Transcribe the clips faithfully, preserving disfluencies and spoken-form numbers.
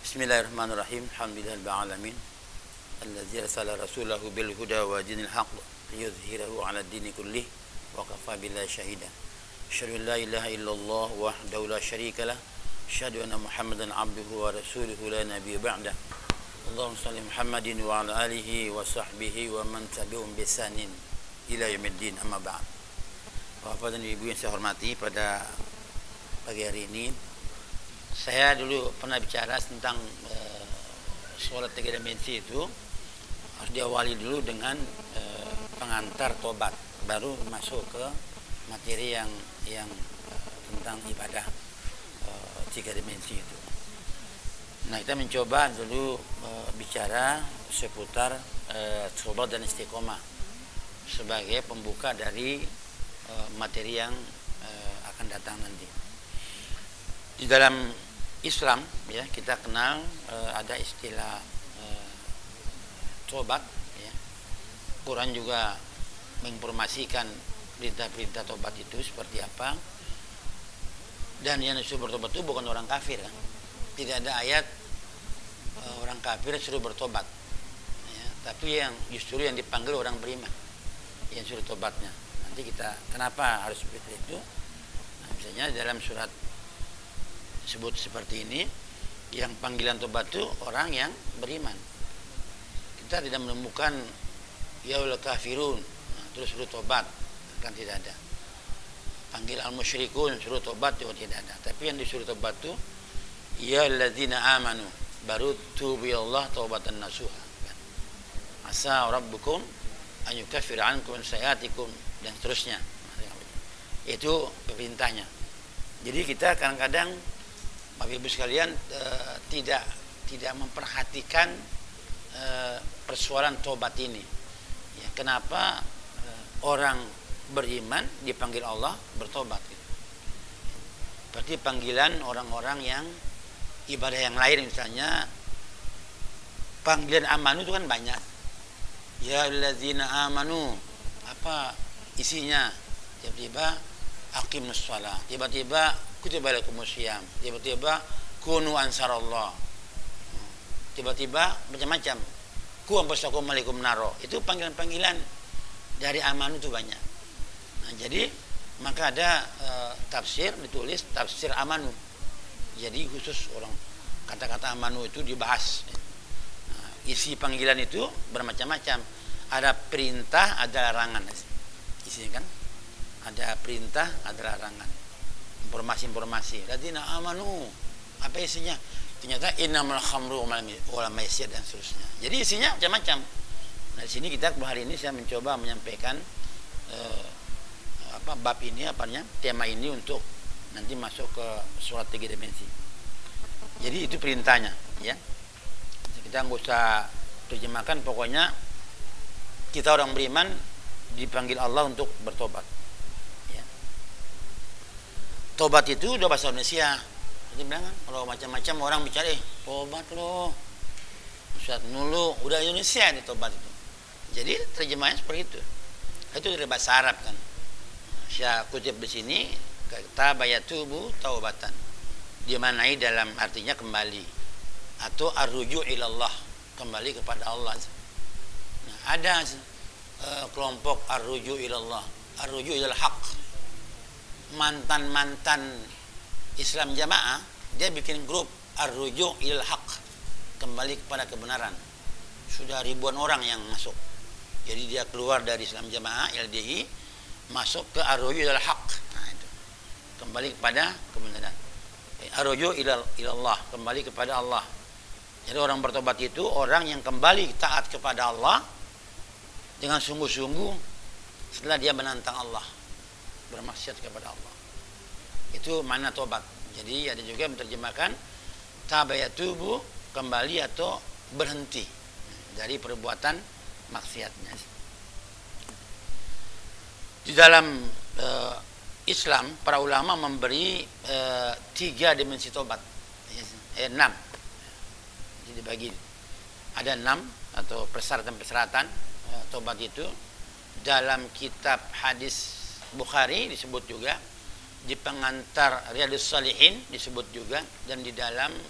Bismillahirrahmanirrahim. Alhamdulillahil alamin. Allazi arsala rasulahu bil huda wa dinil haqq liyudhhirahu 'ala ad-dini kullih wa kafa billahi shahida. Asyhadu an la ilaha illallah wahdahu la syarika lah. Asyhadu anna Muhammadan 'abduhu wa rasuluhu la nabiyya ba'dah. Allahumma shalli Muhammadin wa 'ala alihi wa sahbihi wa man tabi'ahum bi ihsanin ila yaumiddin, amma ba'd. Bapak dan Ibu yang saya hormati, pada pagi hari ini saya dulu pernah bicara tentang e, sholat tiga dimensi itu harus diawali dulu dengan e, pengantar tobat, baru masuk ke materi yang yang e, tentang ibadah e, tiga dimensi itu. Nah, kita mencoba dulu e, bicara seputar e, tobat dan istiqomah sebagai pembuka dari e, materi yang e, akan datang nanti. Di dalam Islam, ya, kita kenal e, ada istilah e, tobat, ya. Quran juga menginformasikan perintah-perintah tobat itu seperti apa. Dan yang disuruh bertobat itu bukan orang kafir, kan? Tidak ada ayat e, orang kafir suruh bertobat, ya. Tapi yang justru yang dipanggil orang beriman yang suruh tobatnya. Nanti kita kenapa harus seperti itu? Nah, misalnya dalam surat sebut seperti ini, yang panggilan tobat itu orang yang beriman. Kita tidak menemukan yaul kafirun, nah, terus suruh tobat, kan tidak ada. Panggil al musyrikun suruh tobat juga tidak ada. Tapi yang disuruh tobat itu ya alladzina amanu, baru tubu ilallah taubatan nasuha, kan? Asa rabbukum an yukaffira ankum sayyiatikum, dan seterusnya. Itu perintahnya. Jadi kita kadang-kadang Bapak Ibu sekalian e, tidak tidak memperhatikan e, persoalan tobat ini. Ya, kenapa e, orang beriman dipanggil Allah bertobat? Gitu. Berarti panggilan orang-orang yang ibadah yang lain, misalnya panggilan amanu itu kan banyak. Ya alladzina amanu, apa isinya? Tiba-tiba aqimus shalah, tiba-tiba kutiba lakumus syiyam, tiba-tiba kunu ansarallah, tiba-tiba macam-macam, ku ambasakum alaikum naro. Itu panggilan-panggilan dari amanu itu banyak. Nah, jadi maka ada e, tafsir ditulis tafsir amanu. Jadi khusus orang kata-kata amanu itu dibahas. Nah, isi panggilan itu bermacam-macam. Ada perintah, ada larangan. Isinya kan ada perintah, ada larangan. Informasi-informasi. Ladzina amanu, apa isinya? Ternyata innamal khamru wal maisir dan seterusnya. Jadi isinya macam-macam. Nah, di sini kita hari ini saya mencoba menyampaikan eh, apa bab ini, apanya tema ini untuk nanti masuk ke surat tiga dimensi. Jadi itu perintahnya, ya. Kita nggak usah terjemahkan, pokoknya kita orang beriman dipanggil Allah untuk bertobat. Tobat itu udah bahasa Indonesia. Jadi bilang kan, kalau macam-macam orang bicara, eh tobat loh, Ustaz nulu, udah Indonesia ini tobat itu. Jadi terjemahnya seperti itu. Itu dari bahasa Arab kan. Saya kutip di sini, kata bayatubu taubatan. Dimanai dalam artinya kembali, atau arruju ilallah, kembali kepada Allah. Nah, ada uh, kelompok arruju ilallah, arruju ilal haq. Mantan-mantan Islam Jamaah, dia bikin grup Ar-Ruju' ilal Haq, kembali kepada kebenaran. Sudah ribuan orang yang masuk. Jadi dia keluar dari Islam Jamaah L D I, masuk ke Ar-Ruju' ilal Haq. Nah, itu. Kembali kepada kebenaran. Ar-Ruju' ilal ilallah, kembali kepada Allah. Jadi orang bertobat itu orang yang kembali taat kepada Allah dengan sungguh-sungguh setelah dia menantang Allah, bermaksiat kepada Allah. Itu makna tobat. Jadi ada juga yang menerjemahkan tabayatubu, kembali atau berhenti dari perbuatan maksiatnya. Di dalam e, Islam, para ulama memberi e, tiga dimensi tobat, eh, enam. Jadi dibagi ada enam atau persyaratan-persyaratan e, tobat itu. Dalam kitab hadis Bukhari disebut juga, di pengantar Riyadhus Shalihin disebut juga, dan di dalam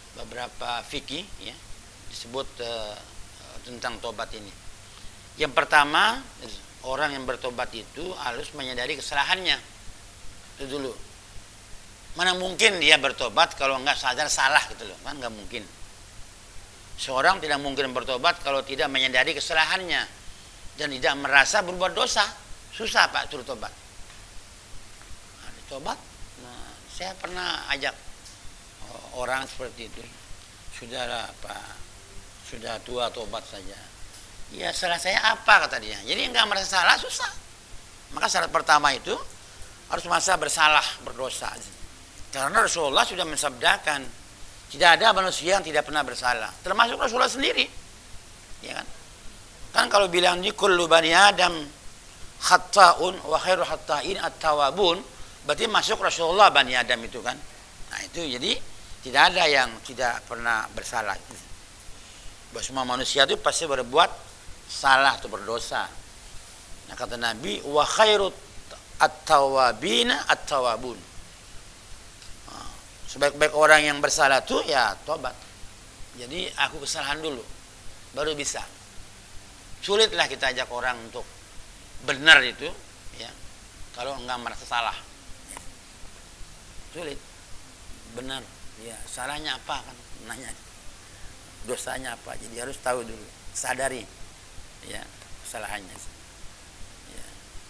beberapa fikih ya disebut uh, tentang tobat ini. Yang pertama, orang yang bertobat itu harus menyadari kesalahannya. Itu dulu. Mana mungkin dia bertobat kalau nggak sadar salah gitu loh, kan nggak mungkin. Seorang tidak mungkin bertobat kalau tidak menyadari kesalahannya dan tidak merasa berbuat dosa. Susah Pak suruh tobat. Nah, tobat, nah, saya pernah ajak orang seperti itu. Sudah Pak, sudah tua tobat saja. Ya salah saya apa kata dia. Jadi nggak merasa salah susah. Maka syarat pertama itu harus merasa bersalah, berdosa. Karena Rasulullah sudah mensabdakan tidak ada manusia yang tidak pernah bersalah, termasuk Rasulullah sendiri. Ya kan? Kan kalau bilang ni kullu bani Adam khata'un wa khairu khata'in at-tawabun, berarti masuk Rasulullah bani Adam itu kan. Nah itu jadi tidak ada yang tidak pernah bersalah. Bahwa semua manusia itu pasti berbuat salah atau berdosa. Nah kata Nabi, wa khairu at-tawabina at-tawabun. Nah, sebaik-baik orang yang bersalah itu ya tobat. Jadi aku kesalahan dulu, baru bisa. Sulitlah kita ajak orang untuk benar itu, ya. Kalau enggak merasa salah, sulit. Benar, ya salahnya apa kan? Nanya, dosanya apa? Jadi harus tahu dulu, sadari, ya kesalahannya. Ya.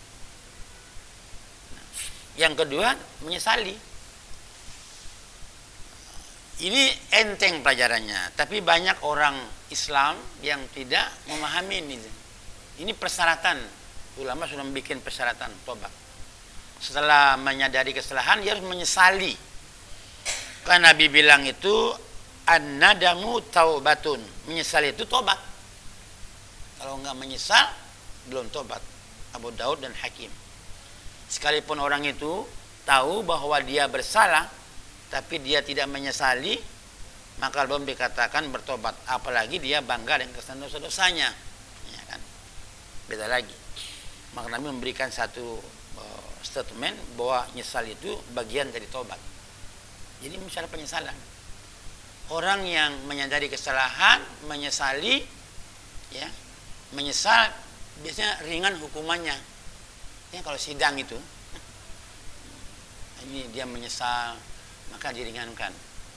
Nah, yang kedua menyesali. Ini enteng pelajarannya, tapi banyak orang Islam yang tidak memahami ini. Ini persyaratan, ulama sudah membuat persyaratan tobat. Setelah menyadari kesalahan, dia harus menyesali. Karena Nabi bilang itu an-nadamu taubatun, menyesali itu tobat. Kalau enggak menyesal, belum tobat. Abu Daud dan Hakim. Sekalipun orang itu tahu bahwa dia bersalah, tapi dia tidak menyesali, maka belum dikatakan bertobat. Apalagi dia bangga dengan kesalahan dosa-dosanya, ya kan? Beda lagi. Maka Nabi memberikan satu uh, statement bahwa nyesal itu bagian dari tobat. Jadi misalnya penyesalan. Orang yang menyadari kesalahan, menyesali, ya, menyesal biasanya ringan hukumannya. Ya kalau sidang itu, ini dia menyesal, maka diringankan.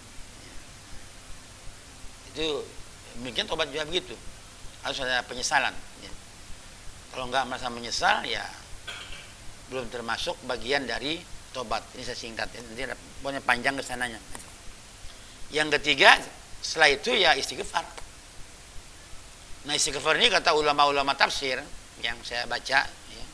Itu mungkin tobat juga begitu, harus ada penyesalan. Ya. Kalau enggak merasa menyesal, ya belum termasuk bagian dari tobat. Ini saya singkat, ya. Nanti banyak panjang kesananya. Yang ketiga, setelah itu ya istighfar. Nah istighfar ini kata ulama-ulama tafsir yang saya baca, ya,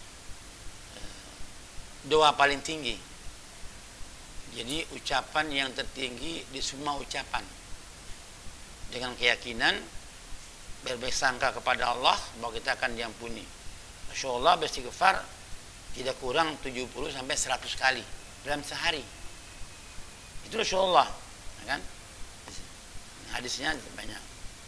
doa paling tinggi. Jadi ucapan yang tertinggi di semua ucapan, dengan keyakinan berbaik sangka kepada Allah bahwa kita akan diampuni. Masya Allah beristighfar tidak kurang tujuh puluh sampai seratus kali dalam sehari. Itu Rasulullah, ya kan? Hadisnya banyak.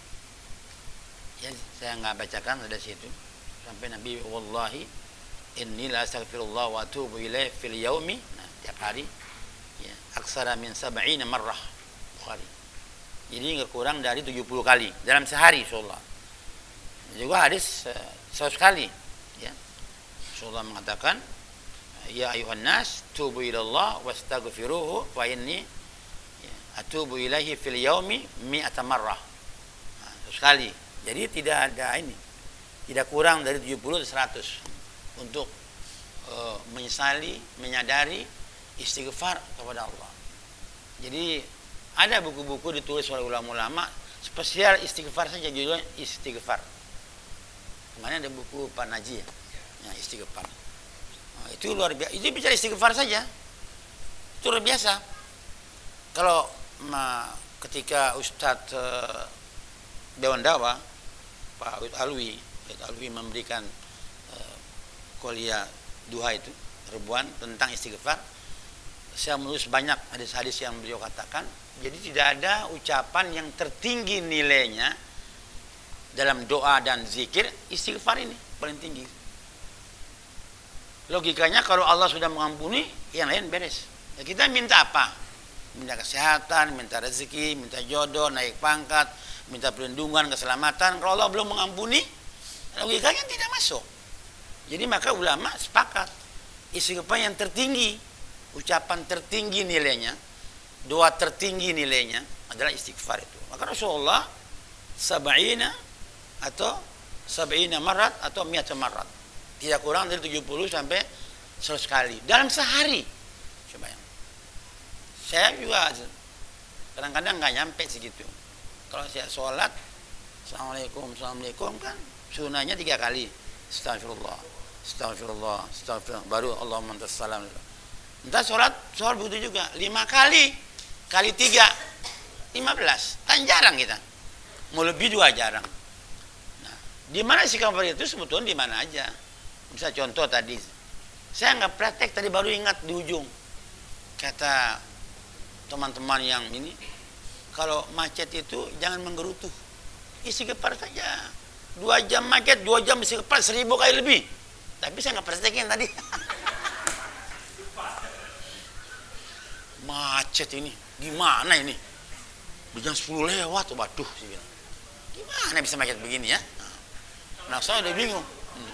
Ya saya nggak bacakan ada situ sampai Nabi wallahi inni la astaghfirullah wa atubu ilaih fil yaumi, nah, tiap hari. Ya, aksara min sab'ina marrah Bukhari. Jadi enggak kurang dari tujuh puluh kali dalam sehari insyaallah. Juga hadis uh, seratus kali, ya. Rasulullah mengatakan, ya ayuhan nas tubu ila Allah wastaghfiruhu fa inni ya, atubu ilaihi fil yaumi mi'ata marrah. Nah, seratus kali. Jadi tidak ada ini. Tidak kurang dari tujuh puluh atau seratus untuk uh, menyesali, menyadari istighfar kepada Allah. Jadi ada buku-buku ditulis oleh ulama-ulama spesial istighfar saja, judulnya istighfar. Kemarin ada buku Pak Naji ya, ya istighfar. Nah, itu luar biasa. Itu bicara istighfar saja, itu luar biasa. Kalau ma, ketika Ustadz uh, Dewan Dawa Pak Ud Alwi, Ud Alwi memberikan uh, kuliah duha itu ribuan tentang istighfar. Saya menulis banyak hadis-hadis yang beliau katakan. Jadi tidak ada ucapan yang tertinggi nilainya dalam doa dan zikir, istighfar ini paling tinggi. Logikanya kalau Allah sudah mengampuni, yang lain beres. Ya, kita minta apa? minta kesehatan, minta rezeki, minta jodoh, naik pangkat, minta perlindungan, keselamatan. Kalau Allah belum mengampuni, logikanya tidak masuk. Jadi maka ulama sepakat istighfar yang tertinggi, ucapan tertinggi nilainya, doa tertinggi nilainya adalah istighfar itu. Maka Rasulullah sab'ina atau sab'ina marat atau mi'ata marat, tidak kurang dari tujuh puluh sampai seratus kali dalam sehari. Coba yang saya juga kadang-kadang nggak nyampe segitu. Kalau saya sholat, assalamualaikum, assalamualaikum kan sunahnya tiga kali, astagfirullah, astagfirullah, astagfirullah, baru Allahumma antas salam. Entah sholat, sholat begitu juga, lima kali, kali tiga, lima belas, kan jarang kita. Mau lebih juga jarang. Nah, di mana sih kabar itu sebetulnya di mana aja. Misal contoh tadi, saya nggak praktek tadi baru ingat di ujung kata teman-teman yang ini, kalau macet itu jangan menggerutu, istighfar saja. Dua jam macet, dua jam istighfar seribu kali lebih. Tapi saya nggak praktekin tadi. Macet ini, gimana ini? Di jam sepuluh lewat, waduh, sih bilang. Gimana bisa macet begini ya? Nah, saya udah bingung. Hmm.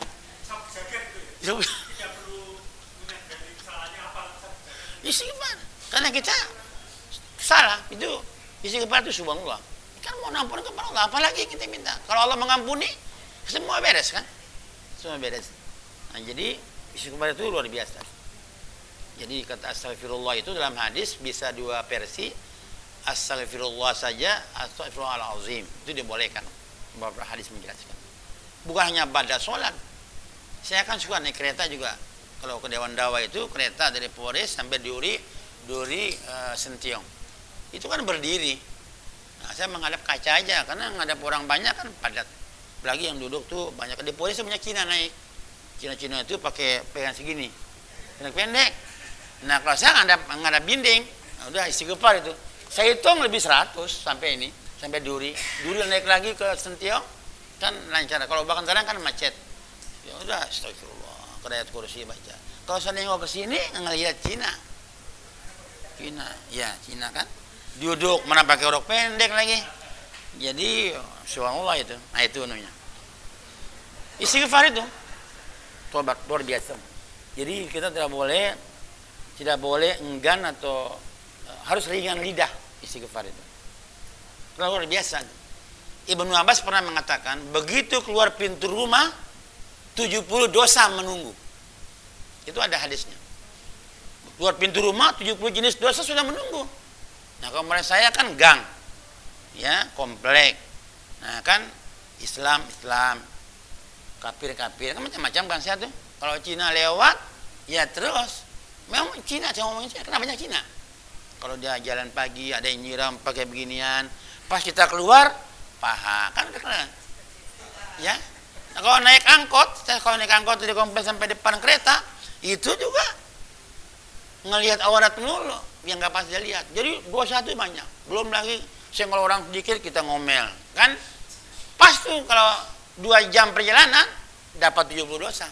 Istighfar, karena kita salah itu istighfar itu subhanallah. Kan mau ampun kepada Allah, apalagi kita minta. Kalau Allah mengampuni, semua beres kan? Semua beres. Nah, jadi istighfar itu luar biasa. Jadi kata astagfirullah itu dalam hadis bisa dua versi. Astagfirullah saja, astagfirullahalazim. Itu dibolehkan. Beberapa hadis menjelaskan. Bukan hanya pada sholat. Saya kan suka naik kereta juga. Kalau ke Dewan Dawa itu kereta dari Polres sampai Duri, Duri uh, Sentiong. Itu kan berdiri. Nah, saya menghadap kaca aja karena menghadap orang banyak kan padat. Apalagi yang duduk tuh banyak. Di Polres banyak Cina naik. Cina-Cina itu pakai pegang segini. Pendek-pendek. Nah, kalau saya ngadap ngadap binding, nah udah istighfar itu. Saya hitung lebih seratus sampai ini, sampai Duri. Duri naik lagi ke Sentiong kan lancar. Kalau bahkan kadang kan macet. Ya udah astagfirullah. Ayat kursi baca. Kalau saya nengok ke sini ngelihat Cina. Cina, ya Cina kan. Duduk mana pakai rok pendek lagi. Jadi subhanallah itu. Nah itu namanya. Istighfar itu tobat luar biasa. Jadi kita tidak boleh tidak boleh enggan atau harus ringan lidah istighfar itu. Luar biasa. Ibnu Abbas pernah mengatakan, begitu keluar pintu rumah tujuh puluh dosa menunggu. Itu ada hadisnya. Keluar pintu rumah tujuh puluh jenis dosa sudah menunggu. Nah, kalau mereka saya kan gang. Ya, komplek. Nah, kan Islam, Islam. Kafir-kafir. Kan macam-macam kan saya tuh. Kalau Cina lewat, ya terus. Memang Cina, saya ngomongin Cina. Kenapa banyak Cina? Kalau dia jalan pagi, ada yang nyiram pakai beginian. Pas kita keluar, paha. Kan keren. Ya. Nah, kalau naik angkot, saya kalau naik angkot dari kompleks sampai depan kereta, itu juga ngelihat aurat mulu yang nggak pas dia lihat. Jadi dua satu banyak. Belum lagi senggol orang sedikit kita ngomel, kan? Pas tuh kalau dua jam perjalanan dapat tujuh puluh dosa.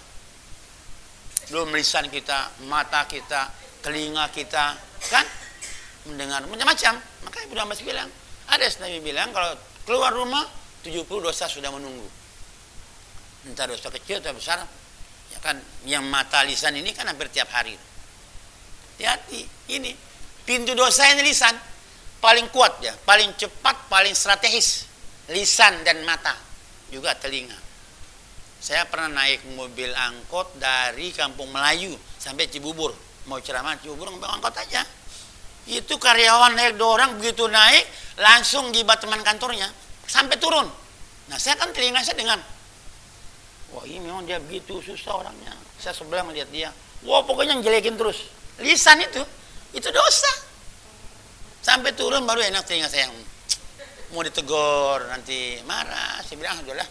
Belum lisan kita, mata kita, telinga kita, kan? Mendengar macam-macam. Makanya Ibnu Abbas bilang, ada Nabi bilang kalau keluar rumah tujuh puluh dosa sudah menunggu. Entah dosa kecil atau besar, ya kan, yang mata lisan ini kan hampir tiap hari. Hati-hati, ini pintu dosa ini lisan paling kuat ya, paling cepat, paling strategis. Lisan dan mata, juga telinga. Saya pernah naik mobil angkot dari Kampung Melayu sampai Cibubur, mau ceramah Cibubur ngambil angkot aja. Itu karyawan naik dua orang, begitu naik langsung gibat teman kantornya sampai turun. Nah, saya kan telinga saya dengar. Wah, ini memang dia begitu susah orangnya. Saya sebelah melihat dia. Wah, pokoknya jelekin terus. Lisan itu, itu dosa. Sampai turun baru enak telinga saya. Mau ditegur, nanti marah. Saya bilang, alhamdulillah.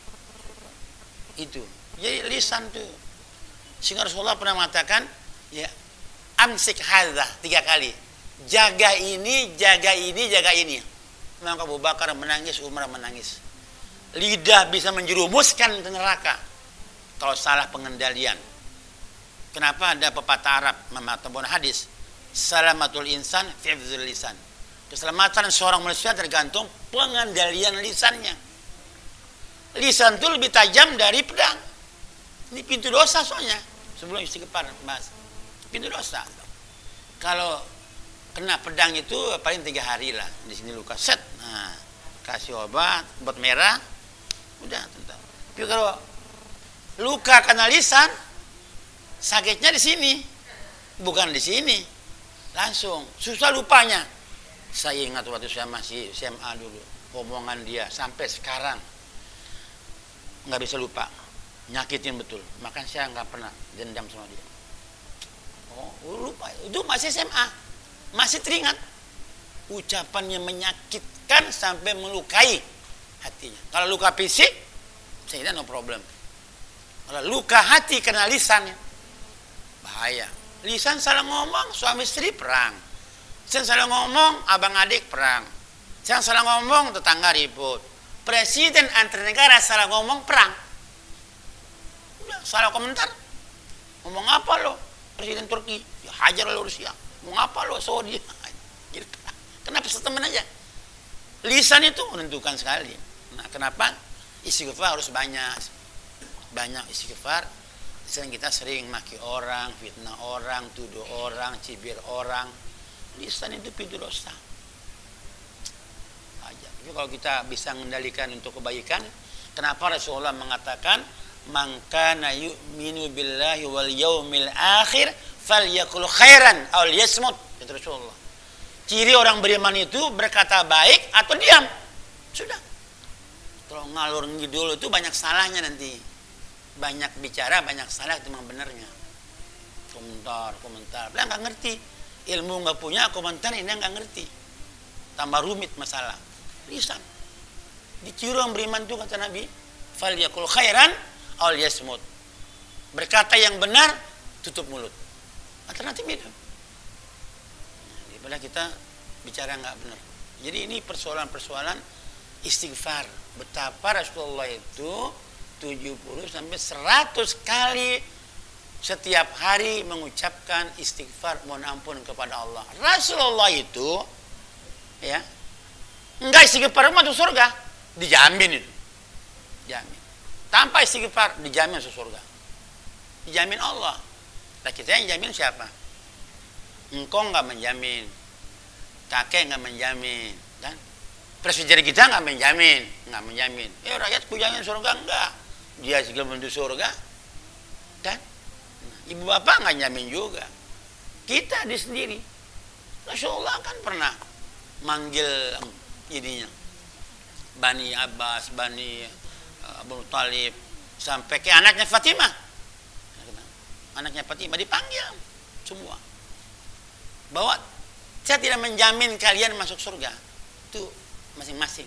Itu. Jadi lisan tuh. Sehingga Rasulullah pernah mengatakan, ya, amsik hadza tiga kali. Jaga ini, jaga ini, jaga ini. Maka Abu Bakar menangis, Umar menangis. Lidah bisa menjerumuskan ke neraka kalau salah pengendalian. Kenapa ada pepatah Arab ataupun hadis? salamatul insan fi hifdzil lisan. Keselamatan seorang manusia tergantung pengendalian lisannya. Lisan itu lebih tajam dari pedang. Ini pintu dosa soalnya. Sebelum istighfar bahas. Pintu dosa. Kalau kena pedang itu paling tiga hari lah. Di sini luka set. Nah, kasih obat, obat merah, udah tentu. Tapi kalau luka kena lisan, sakitnya di sini, bukan di sini. Langsung susah lupanya. Saya ingat waktu saya masih S M A dulu, omongan dia sampai sekarang nggak bisa lupa, nyakitin betul. Makanya saya nggak pernah dendam sama dia. Oh, lupa. Itu masih S M A, masih teringat. Ucapannya menyakitkan sampai melukai hatinya. Kalau luka fisik, saya kira no problem. Kalau luka hati kena lisannya, bahaya. Lisan salah ngomong, suami istri perang. Lisan salah ngomong, abang adik perang. Lisan salah ngomong, tetangga ribut. Presiden antar negara salah ngomong, perang. Udah, salah komentar. Ngomong apa lo? Presiden Turki, ya hajar lo Rusia. Ngomong apa lo? Saudi. Kenapa setemen aja? Lisan itu menentukan sekali. Nah, kenapa? Istighfar harus banyak. Banyak istighfar. Lisan kita sering maki orang, fitnah orang, tuduh orang, cibir orang. Lisan itu pintu dosa. Aja. Tapi kalau kita bisa mengendalikan untuk kebaikan, kenapa Rasulullah mengatakan, "Man kana yu'minu billahi wal yaumil akhir falyakul khairan aw liyasmut." Itu Rasulullah. Ciri orang beriman itu berkata baik atau diam. Sudah. Kalau ngalur ngidul itu banyak salahnya nanti. Banyak bicara, banyak salah itu memang benarnya. Komentar, komentar. Dia nggak ngerti. Ilmu nggak punya, komentar ini nggak ngerti. Tambah rumit masalah. Lisan. Diciri orang beriman itu kata Nabi, "Falyakul khairan aw liyasmut." Berkata yang benar, tutup mulut. Alternatif itu. Daripada kita bicara nggak benar. Jadi ini persoalan-persoalan istighfar. Betapa Rasulullah itu tujuh puluh sampai seratus kali setiap hari mengucapkan istighfar mohon ampun kepada Allah. Rasulullah itu ya enggak istighfar masuk surga, dijamin itu. Jamin. Tanpa istighfar dijamin masuk surga. Dijamin Allah. Nah, kita yang jamin siapa? Engkau nggak menjamin, kakek nggak menjamin, kan? Presiden kita nggak menjamin, nggak menjamin. Eh rakyatku jamin surga enggak? Dia segala menuju surga, kan? Nah, ibu bapak nggak jamin juga. Kita di sendiri. Rasulullah kan pernah manggil ininya, Bani Abbas, Bani Abu Talib, sampai ke anaknya Fatimah. Anaknya Fatimah dipanggil semua. Bahwa saya tidak menjamin kalian masuk surga. Itu masing-masing.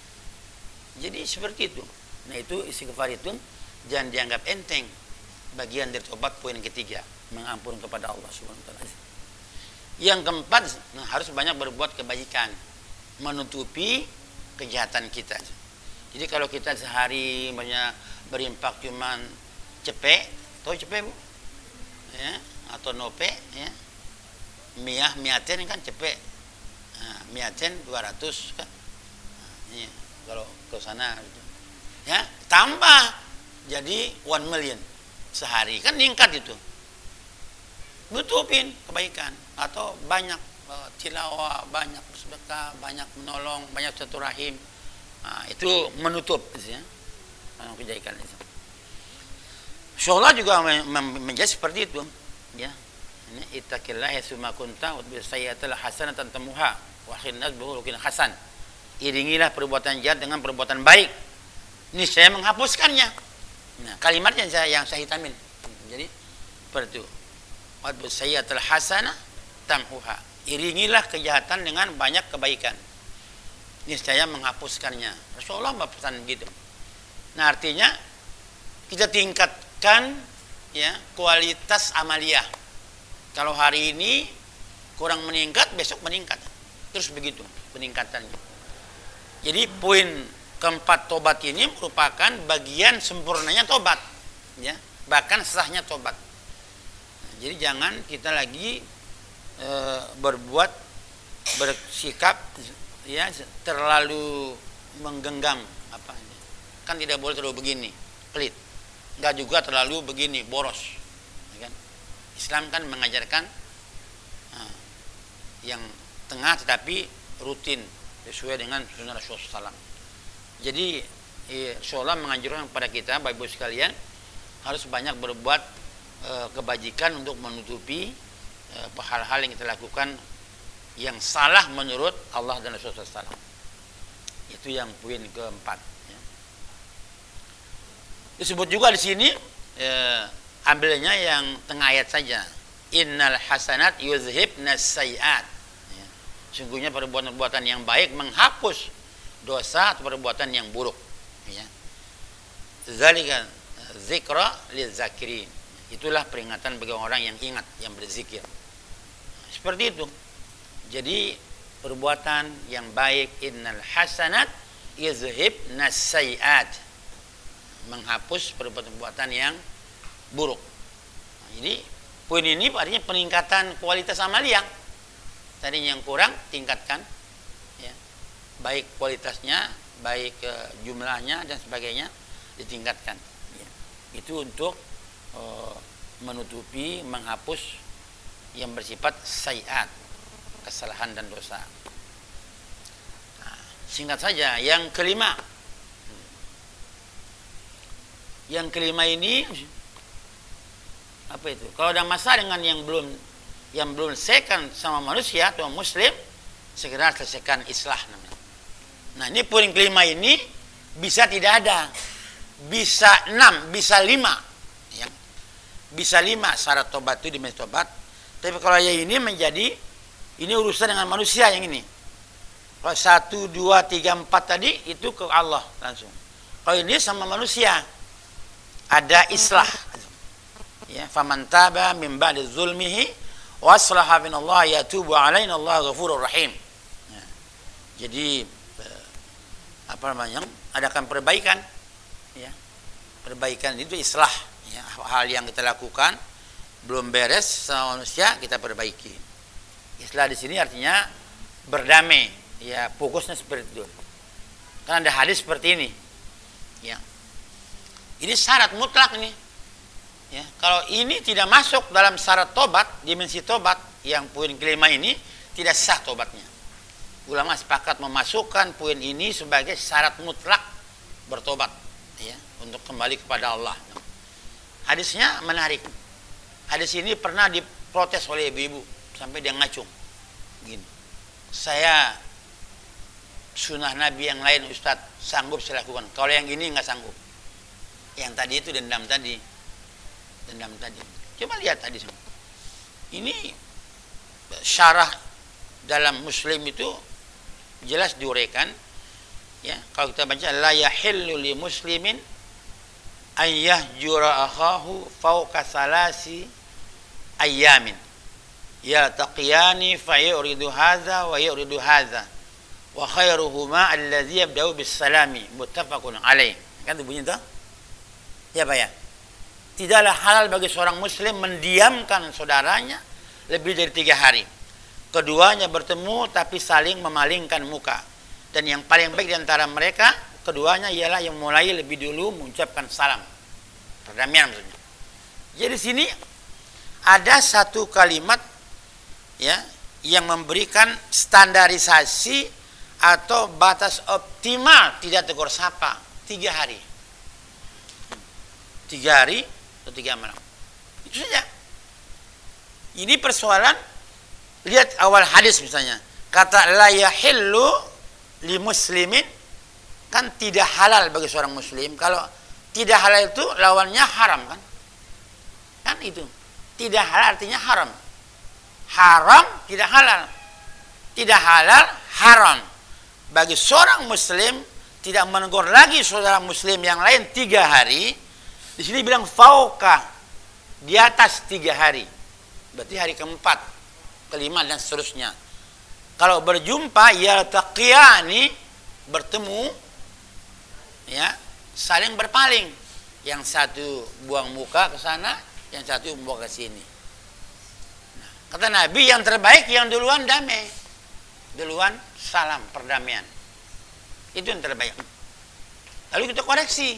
Jadi seperti itu. Nah, itu istighfar itu jangan dianggap enteng. Bagian dari tobat poin ketiga, mengampun kepada Allah Subhanahu wa taala. Yang keempat, nah, harus banyak berbuat kebaikan, menutupi kejahatan kita. Jadi kalau kita sehari banyak berimpak cuman cepek, tahu cepek Bu? Ya, atau nope ya. Miah, miaten kan cepek. Nah, miaten dua ratus kan. Nah, iya, kalau ke sana gitu. Ya, tambah jadi one million sehari kan meningkat itu. Tutupin kebaikan atau banyak uh, tilawah, banyak bersedekah, banyak menolong, banyak silaturahim. Nah, itu menutup ya. Kebaikan itu. Insyaallah juga menjadi seperti itu ya. Ini ittaqillah summa kunta wa bisayyatil hasanatan tamuha wa khinnas bihulukin hasan. Iringilah perbuatan jahat dengan perbuatan baik. Ini saya menghapuskannya. Nah, kalimatnya saya yang saya hitamin. Jadi seperti itu. Wa bisayyatil hasanah tamuha. Iringilah kejahatan dengan banyak kebaikan. Ini saya menghapuskannya. Rasulullah berpesan begitu. Nah, artinya kita tingkatkan ya kualitas amaliyah. Kalau hari ini kurang meningkat, besok meningkat. Terus begitu peningkatannya. Jadi poin keempat tobat ini merupakan bagian sempurnanya tobat, ya, bahkan sahnya tobat. Nah, jadi jangan kita lagi e, berbuat bersikap ya terlalu menggenggam apa ini. Kan tidak boleh terlalu begini, pelit. Enggak juga terlalu begini, boros. Ya kan? Islam kan mengajarkan nah, yang tengah tetapi rutin sesuai dengan sunnah Rasulullah shallallahu alaihi wasallam. Jadi eh, Rasulullah menganjurkan kepada kita, Bapak Ibu sekalian, harus banyak berbuat e, kebajikan untuk menutupi e, hal-hal yang kita lakukan yang salah menurut Allah dan Rasulullah shallallahu alaihi wasallam. Itu yang poin keempat. Ya. Disebut juga di sini, e, ambilnya yang tengah ayat saja. Innal hasanat yuzhibnas sayiat. Ya. Sungguhnya perbuatan-perbuatan yang baik menghapus dosa atau perbuatan yang buruk. Ya. Zalika zikra lizakirin. Itulah peringatan bagi orang yang ingat, yang berzikir. Seperti itu. Jadi perbuatan yang baik, innal hasanat yuzhibnas sayiat, menghapus perbuatan-perbuatan yang buruk. Nah, jadi poin ini artinya peningkatan kualitas amalia. Tadi yang kurang tingkatkan, ya. Baik kualitasnya, baik uh, jumlahnya dan sebagainya ditingkatkan. Ya. Itu untuk uh, menutupi, menghapus yang bersifat sayiat, kesalahan dan dosa. Nah, singkat saja, yang kelima. Yang kelima ini apa itu? Kalau ada masalah dengan yang belum yang belum selesaikan sama manusia atau muslim, segera selesaikan islah namanya. Nah, ini poin kelima ini bisa tidak ada, bisa enam, bisa lima, ya. Bisa lima syarat tobat itu di majelis tobat. Tapi kalau yang ini menjadi ini urusan dengan manusia yang ini. Kalau satu, dua, tiga, empat tadi itu ke Allah langsung. Kalau ini sama manusia ada islah. Ya, faman taba min ba'di zulmihi wa aslaha bin Allah yatubu alaina Allah ghafurur rahim. Ya. Jadi apa namanya? Adakan perbaikan, ya. Perbaikan itu islah, ya. Hal yang kita lakukan belum beres sama manusia kita perbaiki. Islah di sini artinya berdamai, ya, fokusnya seperti itu. Kan ada hadis seperti ini, ya. Ini syarat mutlak nih, ya. Kalau ini tidak masuk dalam syarat tobat, dimensi tobat yang poin kelima ini tidak sah tobatnya. Ulama sepakat memasukkan poin ini sebagai syarat mutlak bertobat, ya, untuk kembali kepada Allah. Hadisnya menarik. Hadis ini pernah diprotes oleh ibu-ibu sampai dia ngacung. Gini, saya sunnah Nabi yang lain Ustadz sanggup saya lakukan. Kalau yang ini nggak sanggup. Yang tadi itu dendam tadi, dendam tadi. Coba lihat tadi. Ini syarah dalam Muslim itu jelas diuraikan, ya. Kalau kita baca la yahillu li muslimin an yahjura akhahu fawqa salasi ayyamin yaltaqiyani fa yuridu hadza wa yuridu hadza wa khairuhuma allazi yabda'u bis salami muttafaqun alaih. Kan itu bunyi itu? Ya, Pak, ya. Tidaklah halal bagi seorang muslim mendiamkan saudaranya lebih dari tiga hari. Keduanya bertemu tapi saling memalingkan muka. Dan yang paling baik di antara mereka, keduanya ialah yang mulai lebih dulu mengucapkan salam. Perdamaian maksudnya. Jadi di sini ada satu kalimat, ya, yang memberikan standarisasi atau batas optimal tidak tegur sapa tiga hari. Tiga hari atau tiga malam. Itu saja. Ini persoalan. Lihat awal hadis misalnya, kata la yahillu li muslimin, kan tidak halal bagi seorang muslim. Kalau tidak halal itu lawannya haram, kan? Kan itu. Tidak halal artinya haram. Haram tidak halal. Tidak halal haram. Bagi seorang muslim tidak menegur lagi saudara muslim yang lain tiga hari. Di sini bilang fauqa, di atas tiga hari. Berarti hari keempat, kelima dan seterusnya. Kalau berjumpa yaltaqiyani, bertemu, ya, saling berpaling. Yang satu buang muka ke sana, yang satu buang ke sini. Nah, Kata Nabi, yang terbaik yang duluan damai. Duluan salam, perdamaian. Itu yang terbaik. Lalu kita koreksi.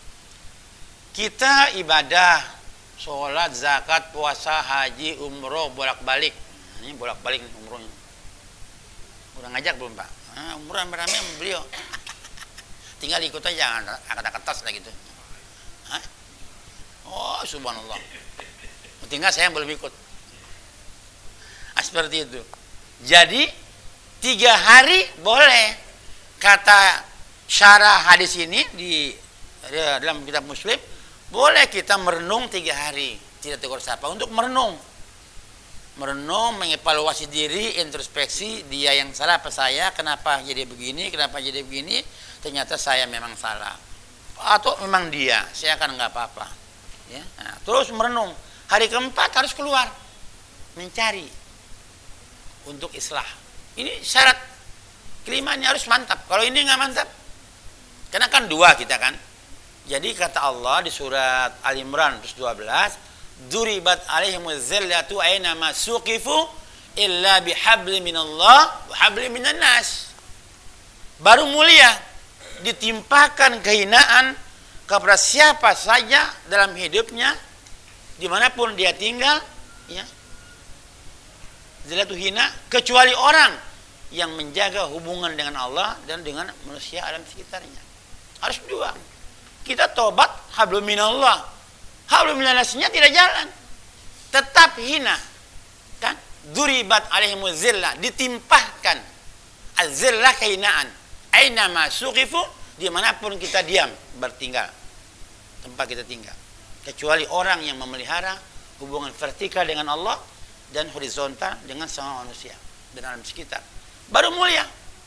Kita ibadah, sholat, zakat, puasa, haji, umroh, bolak-balik. Ini bolak-balik umrohnya. Udah ngajak belum Pak? Ah, umroh rame-rame sama beliau. Tinggal ikut aja, angkat-angkat tas lah gitu. Hah? Oh, subhanallah. Tinggal saya yang belum ikut. Ah, seperti itu. Jadi, tiga hari boleh. Kata syarah hadis ini di dalam kitab Muslim, boleh kita merenung tiga hari. Tidak tegur sapa. Untuk merenung. Merenung, mengevaluasi diri, introspeksi, dia yang salah apa saya, kenapa jadi begini, kenapa jadi begini, ternyata saya memang salah. Atau memang dia, saya akan nggak apa-apa. Ya. Nah, terus merenung. Hari keempat harus keluar. Mencari. Untuk islah. Ini syarat. Kelimanya harus mantap. Kalau ini nggak mantap. Karena kan dua kita kan. Jadi kata Allah di surat Al-Imran seratus dua belas, duribat alaihimuz zillatu aina ma suqifu illa bihabli minallah wa habli minan nas. Baru mulia ditimpakan kehinaan kepada siapa saja dalam hidupnya, dimanapun dia tinggal, ya. Zillatu hina, kecuali orang yang menjaga hubungan dengan Allah dan dengan manusia alam sekitarnya. Harus dua. Kita tobat hablum minallah. Hablum minannasnya tidak jalan. Tetap hina. Kan? Duribat alaihimuz zillah, ditimpahkan az-zillah kehinaan. Aina ma suqifu, dimanapun kita diam bertinggal. Tempat kita tinggal. Kecuali orang yang memelihara hubungan vertikal dengan Allah dan horizontal dengan sama manusia dan alam sekitar. Baru mulia.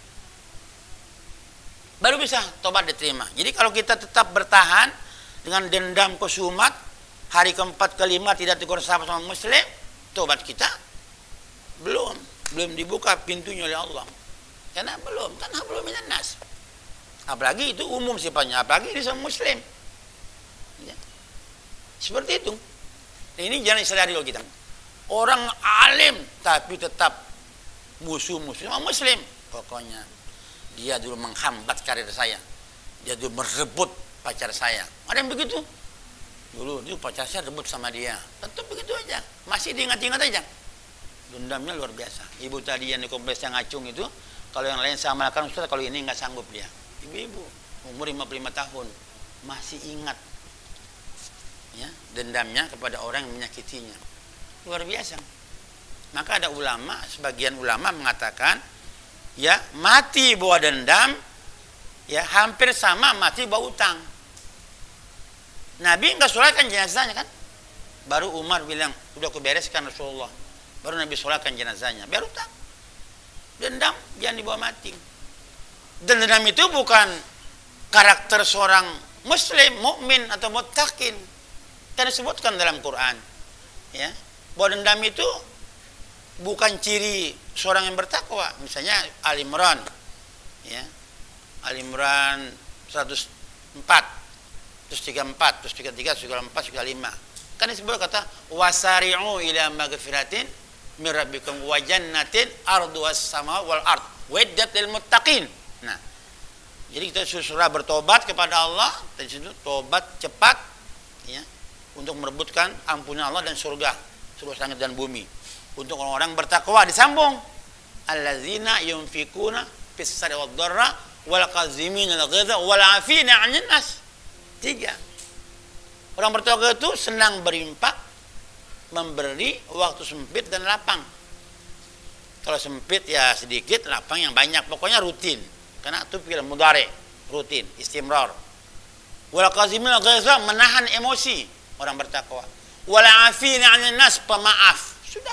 Baru bisa tobat diterima. Jadi kalau kita tetap bertahan dengan dendam kusumat, hari keempat kelima tidak tegur sapa sama muslim, tobat kita belum belum dibuka pintunya oleh Allah. Karena belum, karena belum minan nas. Apalagi itu umum sifatnya, apalagi ini sama muslim. Ya. Seperti itu. Nah, ini jangan disadari oleh kita. Orang alim tapi tetap musuh-musuh sama muslim. Pokoknya dia dulu menghambat karir saya. Dia dulu merebut pacar saya. Ada yang begitu? Dulu itu pacar saya rebut sama dia. Tetap begitu aja. Masih diingat-ingat aja. Dendamnya luar biasa. Ibu tadi yang di kompleks yang ngacung itu, kalau yang lain saya amalkan, Ustaz, kalau ini nggak sanggup dia. Ibu-ibu umur lima puluh lima tahun masih ingat, ya, dendamnya kepada orang yang menyakitinya. Luar biasa. Maka ada ulama, sebagian ulama mengatakan, ya, mati bawa dendam, ya, hampir sama mati bawa utang. Nabi enggak sholatkan jenazahnya kan? Baru Umar bilang, udah aku bereskan Rasulullah. Baru Nabi sholatkan jenazahnya. Biar utang. Dendam jangan dibawa mati. Dan dendam itu bukan karakter seorang muslim, mukmin atau muttaqin. Kan disebutkan dalam Quran. Ya. Bahwa dendam itu bukan ciri seorang yang bertakwa. Misalnya Al-Imran, ya, Al-Imran seratus empat, seratus tiga puluh empat, seratus tiga puluh tiga, seratus tiga puluh empat, seratus tiga puluh lima. Kan disebut kata wasari'u ila maghfiratin min rabbikum wa jannatin arduhas sama wal ard uiddat lil muttaqin. Nah, jadi kita susah bertobat kepada Allah, dan situ tobat cepat, ya, untuk merebutkan ampunan Allah dan surga. Seluruh langit dan bumi. Untuk orang-orang bertakwa disambung. Allazina yunfikuna fis sarri wad dharra wal qazimina al-ghaiza wal 'afina 'anil nas. Tiga. Orang bertakwa itu senang berinfak, memberi waktu sempit dan lapang. Kalau sempit ya sedikit, lapang yang banyak, pokoknya rutin. Karena itu fi'il mudhari, rutin, istimrar. Wal qazimina al-ghaiza, menahan emosi orang bertakwa. Wala afina 'anil nas, pemaaf. Sudah.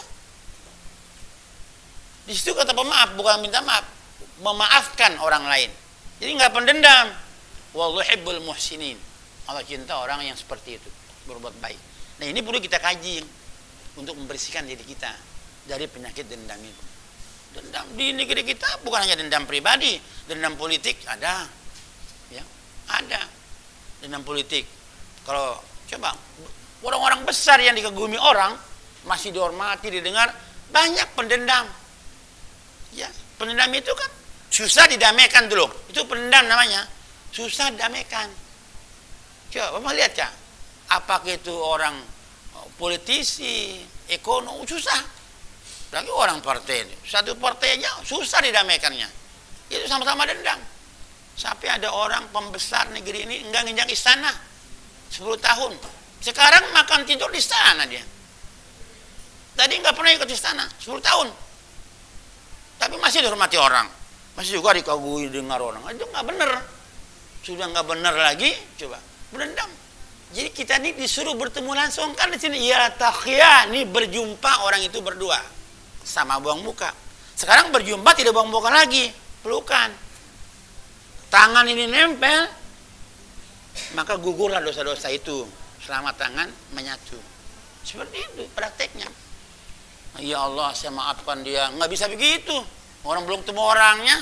Di situ kata pemaaf, bukan minta maaf, memaafkan orang lain. Jadi enggak pendendam. Wallahu hibbul muhsinin. Allah cinta orang yang seperti itu, berbuat baik. Nah, ini perlu kita kaji untuk membersihkan diri kita dari penyakit dendam itu. Dendam di negeri kita bukan hanya dendam pribadi, dendam politik ada. Ya, ada. Dendam politik. Kalau coba orang-orang besar yang dikagumi orang masih dihormati, didengar, Banyak pendendam. Ya, pendendam itu kan susah didamaikan dulu. Itu pendendam namanya. Susah didamaikan. Coba Bapak lihat, Kak. Apakah itu orang politisi, ekonom, susah. Lagi orang partai. Satu partai aja susah didamaikannya. Itu sama-sama dendam. Sampai ada orang pembesar negeri ini enggak nginjak istana sepuluh tahun. Sekarang makan tidur di istana dia. Tadi enggak pernah ikut istana sepuluh tahun. Tapi masih dihormati orang. Masih juga dikagui dengar orang. Itu enggak benar. Sudah enggak benar lagi, coba berdendam. Jadi kita ini disuruh bertemu langsung kan di sini. Ya takhya, ini berjumpa orang itu berdua. Sama buang muka. Sekarang berjumpa tidak buang muka lagi, pelukan. Tangan ini nempel, maka gugurlah dosa-dosa itu selama tangan menyatu. Seperti itu prakteknya. Ya Allah, saya maafkan dia. Nggak bisa begitu. Orang belum ketemu orangnya.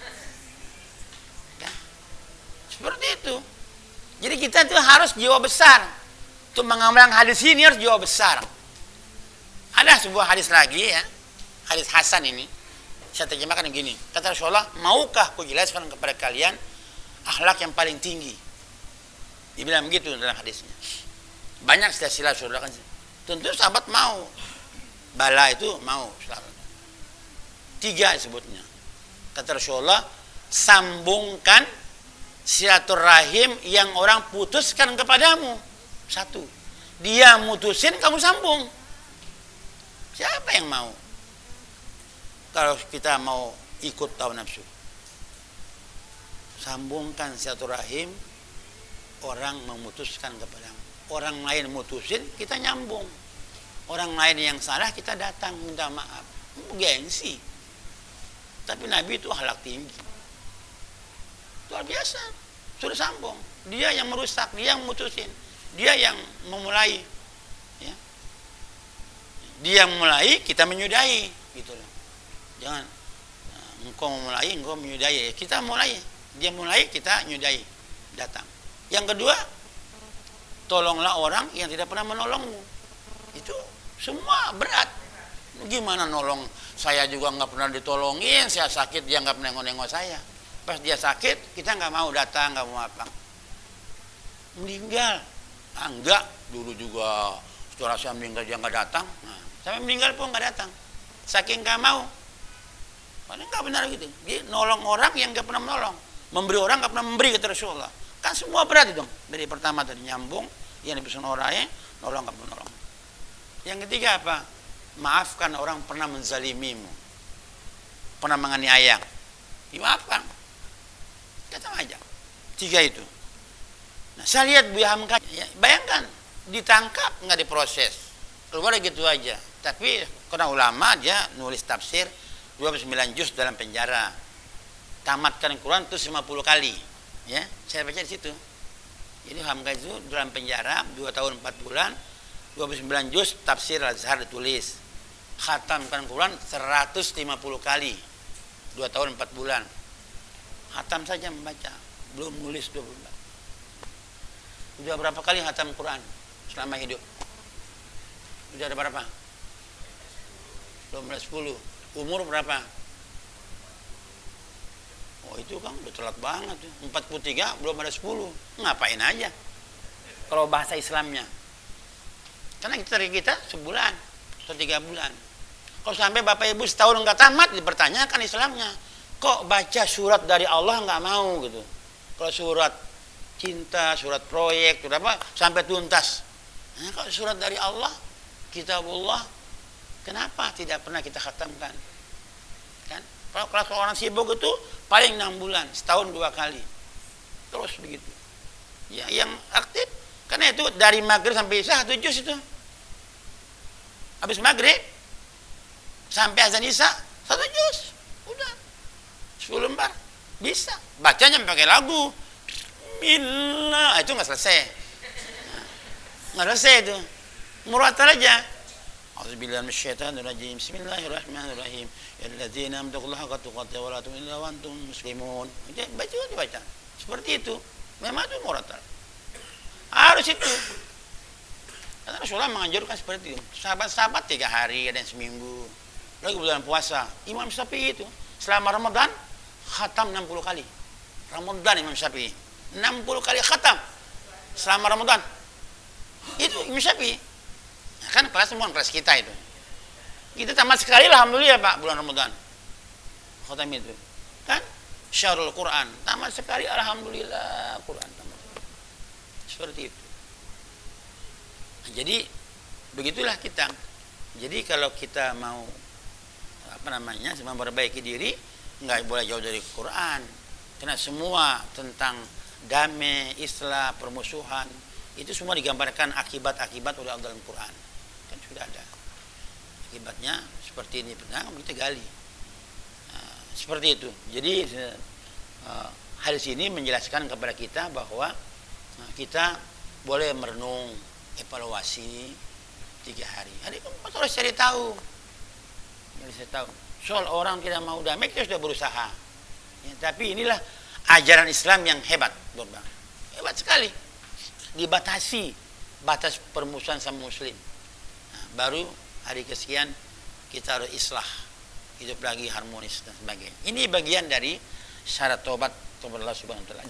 Ya. Seperti itu. Jadi kita itu harus jiwa besar. Untuk mengamalkan hadis ini harus jiwa besar. Ada sebuah hadis lagi ya. Hadis Hasan ini. Saya terjemahkan begini. Kata Rasulullah, maukah aku jelaskan kepada kalian akhlak yang paling tinggi? Dibilang begitu dalam hadisnya. Banyak silsilah Rasulullah kan. Tentu sahabat mau. Bala itu mau. Tiga disebutnya. Kata Rasulullah, sambungkan silaturahim yang orang putuskan kepadamu. Satu. Dia mutusin, kamu sambung. Siapa yang mau? Kalau kita mau ikut hawa nafsu, sambungkan silaturahim orang memutuskan kepadamu. Orang lain mutusin, kita nyambung. Orang lain yang salah, kita datang minta maaf. Gengsi. Tapi Nabi itu akhlak tinggi. Luar biasa. Sudah sambung. Dia yang merusak, dia yang memutusin. Dia yang memulai. Ya. Dia yang memulai, kita menyudahi. Gitu loh. Jangan nah, engkau memulai, engkau menyudahi. Kita mulai. Dia mulai, kita nyudahi. Datang. Yang kedua, tolonglah orang yang tidak pernah menolongmu. Itu semua berat. Gimana nolong? Saya juga nggak pernah ditolongin. Saya sakit, dia nggak pernah nengok-nengok saya. Pas dia sakit, kita nggak mau datang, nggak mau apa. Meninggal. Nah, enggak. Dulu juga setelah saya meninggal dia nggak datang. Nah, sampai meninggal pun nggak datang. Saking nggak mau. Karena nggak benar gitu. Dia nolong orang yang nggak pernah menolong. Memberi orang nggak pernah memberi, kata Rasulullah. Kan semua berat itu dong. Dari pertama tadi nyambung, yang dipesan orangnya, nolong nggak pernah nolong. Yang ketiga apa? Maafkan orang pernah menzalimimu, pernah menganiaya. Dimaafkan. Datang aja. Tiga itu. Nah, saya lihat Buya Hamka, ya, bayangkan ditangkap nggak diproses, keluar gitu aja. Tapi karena ulama dia nulis tafsir dua puluh sembilan juz dalam penjara, tamatkan Quran itu lima puluh kali. Ya, saya baca di situ. Jadi Hamka itu dalam penjara dua tahun empat bulan, dua puluh sembilan juz tafsir Al-Azhar ditulis. Khatamkan Quran seratus lima puluh kali. dua tahun empat bulan. Khatam saja membaca, belum nulis dua puluh empat. Sudah berapa kali khatam Quran selama hidup? Sudah ada berapa? Belum ada sepuluh. Umur berapa? Oh itu kan udah telat banget. empat puluh tiga belum ada sepuluh. Ngapain aja? Kalau bahasa Islamnya. Karena kita kita sebulan atau tiga bulan. Kalau sampai Bapak Ibu setahun nggak tamat, dipertanyakan Islamnya. Kok baca surat dari Allah nggak mau gitu? Kalau surat cinta, surat proyek, surat apa sampai tuntas. Nah, kalau surat dari Allah, kitabullah, kenapa tidak pernah kita khatamkan? Kan? Kalau kelas orang sibuk itu paling enam bulan, setahun dua kali. Terus begitu. Ya, yang aktif, karena itu dari maghrib sampai isya satu juz itu. Habis maghrib sampai azan isya satu juz, udah sepuluh lembar bisa. Bacanya pakai lagu. Bila itu nggak selesai, nggak selesai itu. Muratal aja. Auzubillahi minasyaitonir rajim. Bismillahirrahmanirrahim. Alladzina amdaqullaha haqqa tuqatih wa la tu'minu wa antum muslimun. Baca dibaca. Seperti itu. Memang itu muratal. Harus itu. Karena Rasulullah menganjurkan seperti itu. Sahabat-sahabat tiga hari, ada yang seminggu. lagi bulan puasa. Imam Syafi'i itu selama Ramadan khatam enam puluh kali. Ramadan Imam Syafi'i enam puluh kali khatam selama Ramadan. Itu Imam Syafi'i. Nah, kan kelas semua kelas kita itu. Kita tamat sekali alhamdulillah Pak bulan Ramadan. Khatam itu. Kan Syahrul Quran tamat sekali alhamdulillah Quran tamat. Seperti itu. Nah, jadi begitulah kita. Jadi kalau kita mau apa namanya memperbaiki diri, nggak boleh jauh dari Quran. Karena semua tentang damai, islah, permusuhan itu semua digambarkan akibat-akibat oleh Allah dalam Quran. Kan sudah ada akibatnya seperti ini, pernah kita gali. Nah, seperti itu. Jadi uh, hadis ini menjelaskan kepada kita bahwa uh, kita boleh merenung, evaluasi tiga hari. Hari keempat harus cari tahu. Harus cari tahu. Soal orang tidak mau damai kita sudah berusaha. Ya, tapi inilah ajaran Islam yang hebat, Bang. Hebat sekali. Dibatasi batas permusuhan sama muslim. Nah, baru hari kesekian kita harus islah, hidup lagi harmonis dan sebagainya. Ini bagian dari syarat tobat kepada Allah Subhanahu wa taala.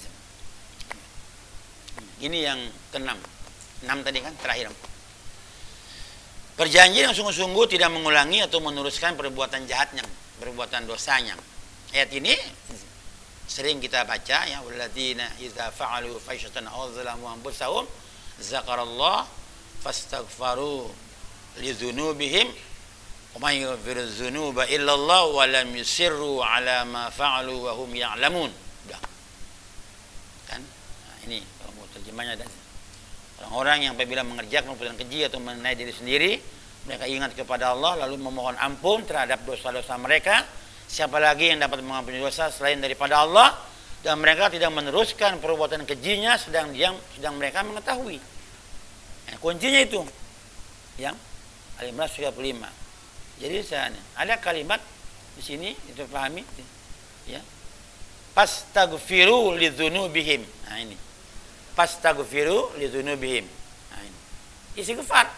Ini yang keenam. Enam tadi kan terakhir. Berjanji dengan sungguh-sungguh tidak mengulangi atau meneruskan perbuatan jahatnya, perbuatan dosanya. Ayat ini sering kita baca ya, walladzina idza fa'alu fahisyatan aw zalamu anfusahum zakarallah fastaghfaru li dzunubihim wa may yaghfiru dzunuba illallah wa lam yusirru ala ma fa'alu wa hum ya'lamun. Udah. Kan? Nah, ini kalau terjemahnya ada. Orang-orang yang apabila mengerjakan perbuatan keji atau mengenai diri sendiri, mereka ingat kepada Allah lalu memohon ampun terhadap dosa-dosa mereka. Siapa lagi yang dapat mengampuni dosa selain daripada Allah, dan mereka tidak meneruskan perbuatan kejinya sedang diam sedang mereka mengetahui. Nah, kuncinya itu yang Al-Imran tiga puluh lima. Jadi saya ada kalimat di sini itu pahami ya. Fastaghfiru lidzunubihim. Nah ini. Fastaghfiru lidzunubihim. Nah ini. Istighfar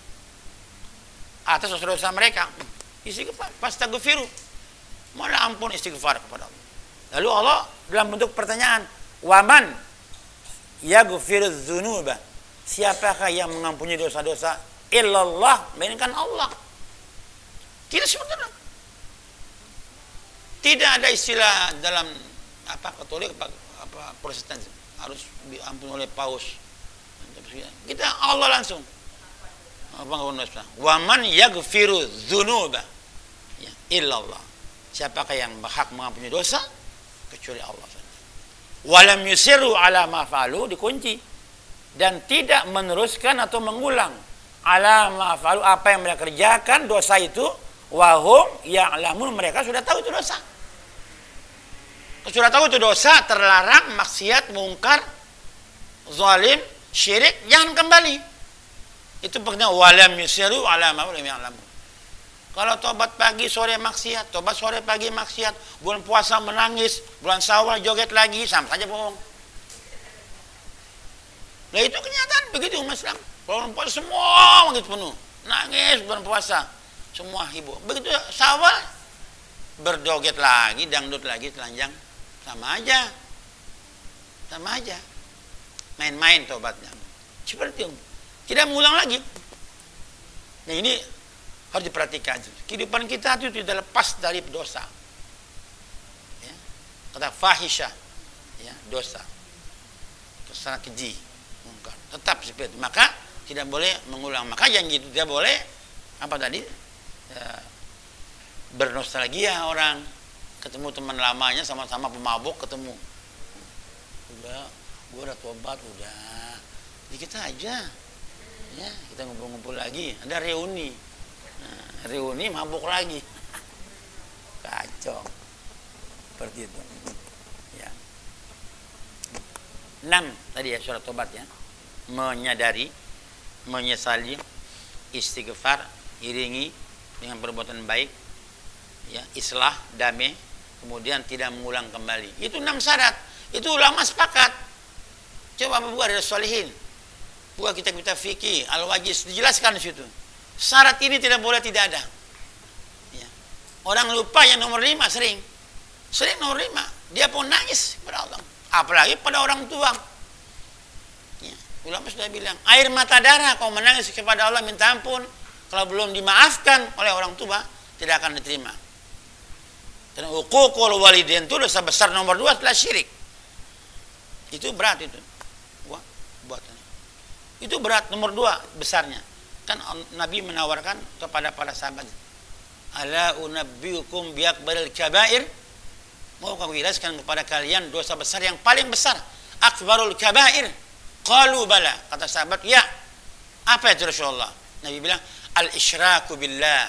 atas dosa-dosa mereka. Istighfar, fastaghfiru. Mohon ampun, istighfar kepada Allah. Lalu Allah dalam bentuk pertanyaan, waman yaghfirudz dzunuba? Siapakah yang mengampuni dosa-dosa? Illallah, melainkan Allah. Tidak seperti itu. Tidak ada istilah dalam apa Katolik apa, apa Protestan harus diampuni oleh paus. Kita Allah langsung. Waman yaghfirudz dzunuba? Ya, illallah. Siapakah yang berhak mengampuni dosa kecuali Allah saja. Walam yusiru ala ma fa'alu, dikunci, dan tidak meneruskan atau mengulang ala ma fa'alu, apa yang mereka kerjakan dosa itu, wahum ya'lamun, mereka sudah tahu itu dosa. Sudah tahu itu dosa, terlarang, maksiat, mungkar, zalim, syirik, jangan kembali. Itu pentingnya walam yusiru ala ma fa'alu ya'lamun. Kalau tobat pagi sore maksiat, tobat sore pagi maksiat, bulan puasa menangis, bulan Syawal joget lagi, sama saja bohong. Nah itu kenyataan begitu Mas Islam. Bulan puasa semua begitu penuh, nangis bulan puasa, semua hibur. Begitu Syawal berjoget lagi, dangdut lagi, telanjang, sama aja, sama aja. Main-main tobatnya. Seperti itu, tidak mengulang lagi. Nah ini harus diperhatikan. Kehidupan kita itu tidak lepas dari dosa. Ya. Kata fahisyah, ya, dosa, kesalahan keji, mungkar. Tetap seperti itu. Maka tidak boleh mengulang. Maka yang gitu tidak boleh apa tadi? Ya, bernostalgia orang, ketemu teman lamanya sama-sama pemabuk ketemu. Udah, gua udah tobat udah. Dikit aja. Ya, kita ngumpul-ngumpul lagi. Ada reuni. Nah, reuni mabuk lagi, kacau, seperti itu. Ya. Enam tadi ya surat tobat ya, menyadari, menyesali, istighfar, iringi dengan perbuatan baik, ya, islah, damai, kemudian tidak mengulang kembali. Itu enam syarat. Itu ulama sepakat. Coba buka dari Sholihin, buka kitab-kitab fikih, Al-Wajiz, dijelaskan di situ. Syarat ini tidak boleh tidak ada. Ya. Orang lupa yang nomor lima sering. Sering nomor lima. Dia pun nangis kepada Allah. Apalagi pada orang tua. Ya, ulama sudah bilang, air mata darah kau menangis kepada Allah minta ampun, kalau belum dimaafkan oleh orang tua, tidak akan diterima. Dan uququl walidain itu dosa besar nomor dua setelah syirik. Itu berat itu. Wah, buatan. Itu berat nomor dua besarnya. Kan Nabi menawarkan kepada para sahabat, ala unabbiukum biakbaril kabair. Mau aku jelaskan kepada kalian dosa besar yang paling besar, akbarul kabair. Qalu bala, kata sahabat, ya. Apa itu Rasulullah? Nabi bilang, al-isyraku billah,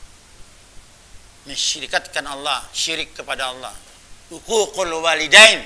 mensyirikatkan Allah, syirik kepada Allah. Uququl walidain,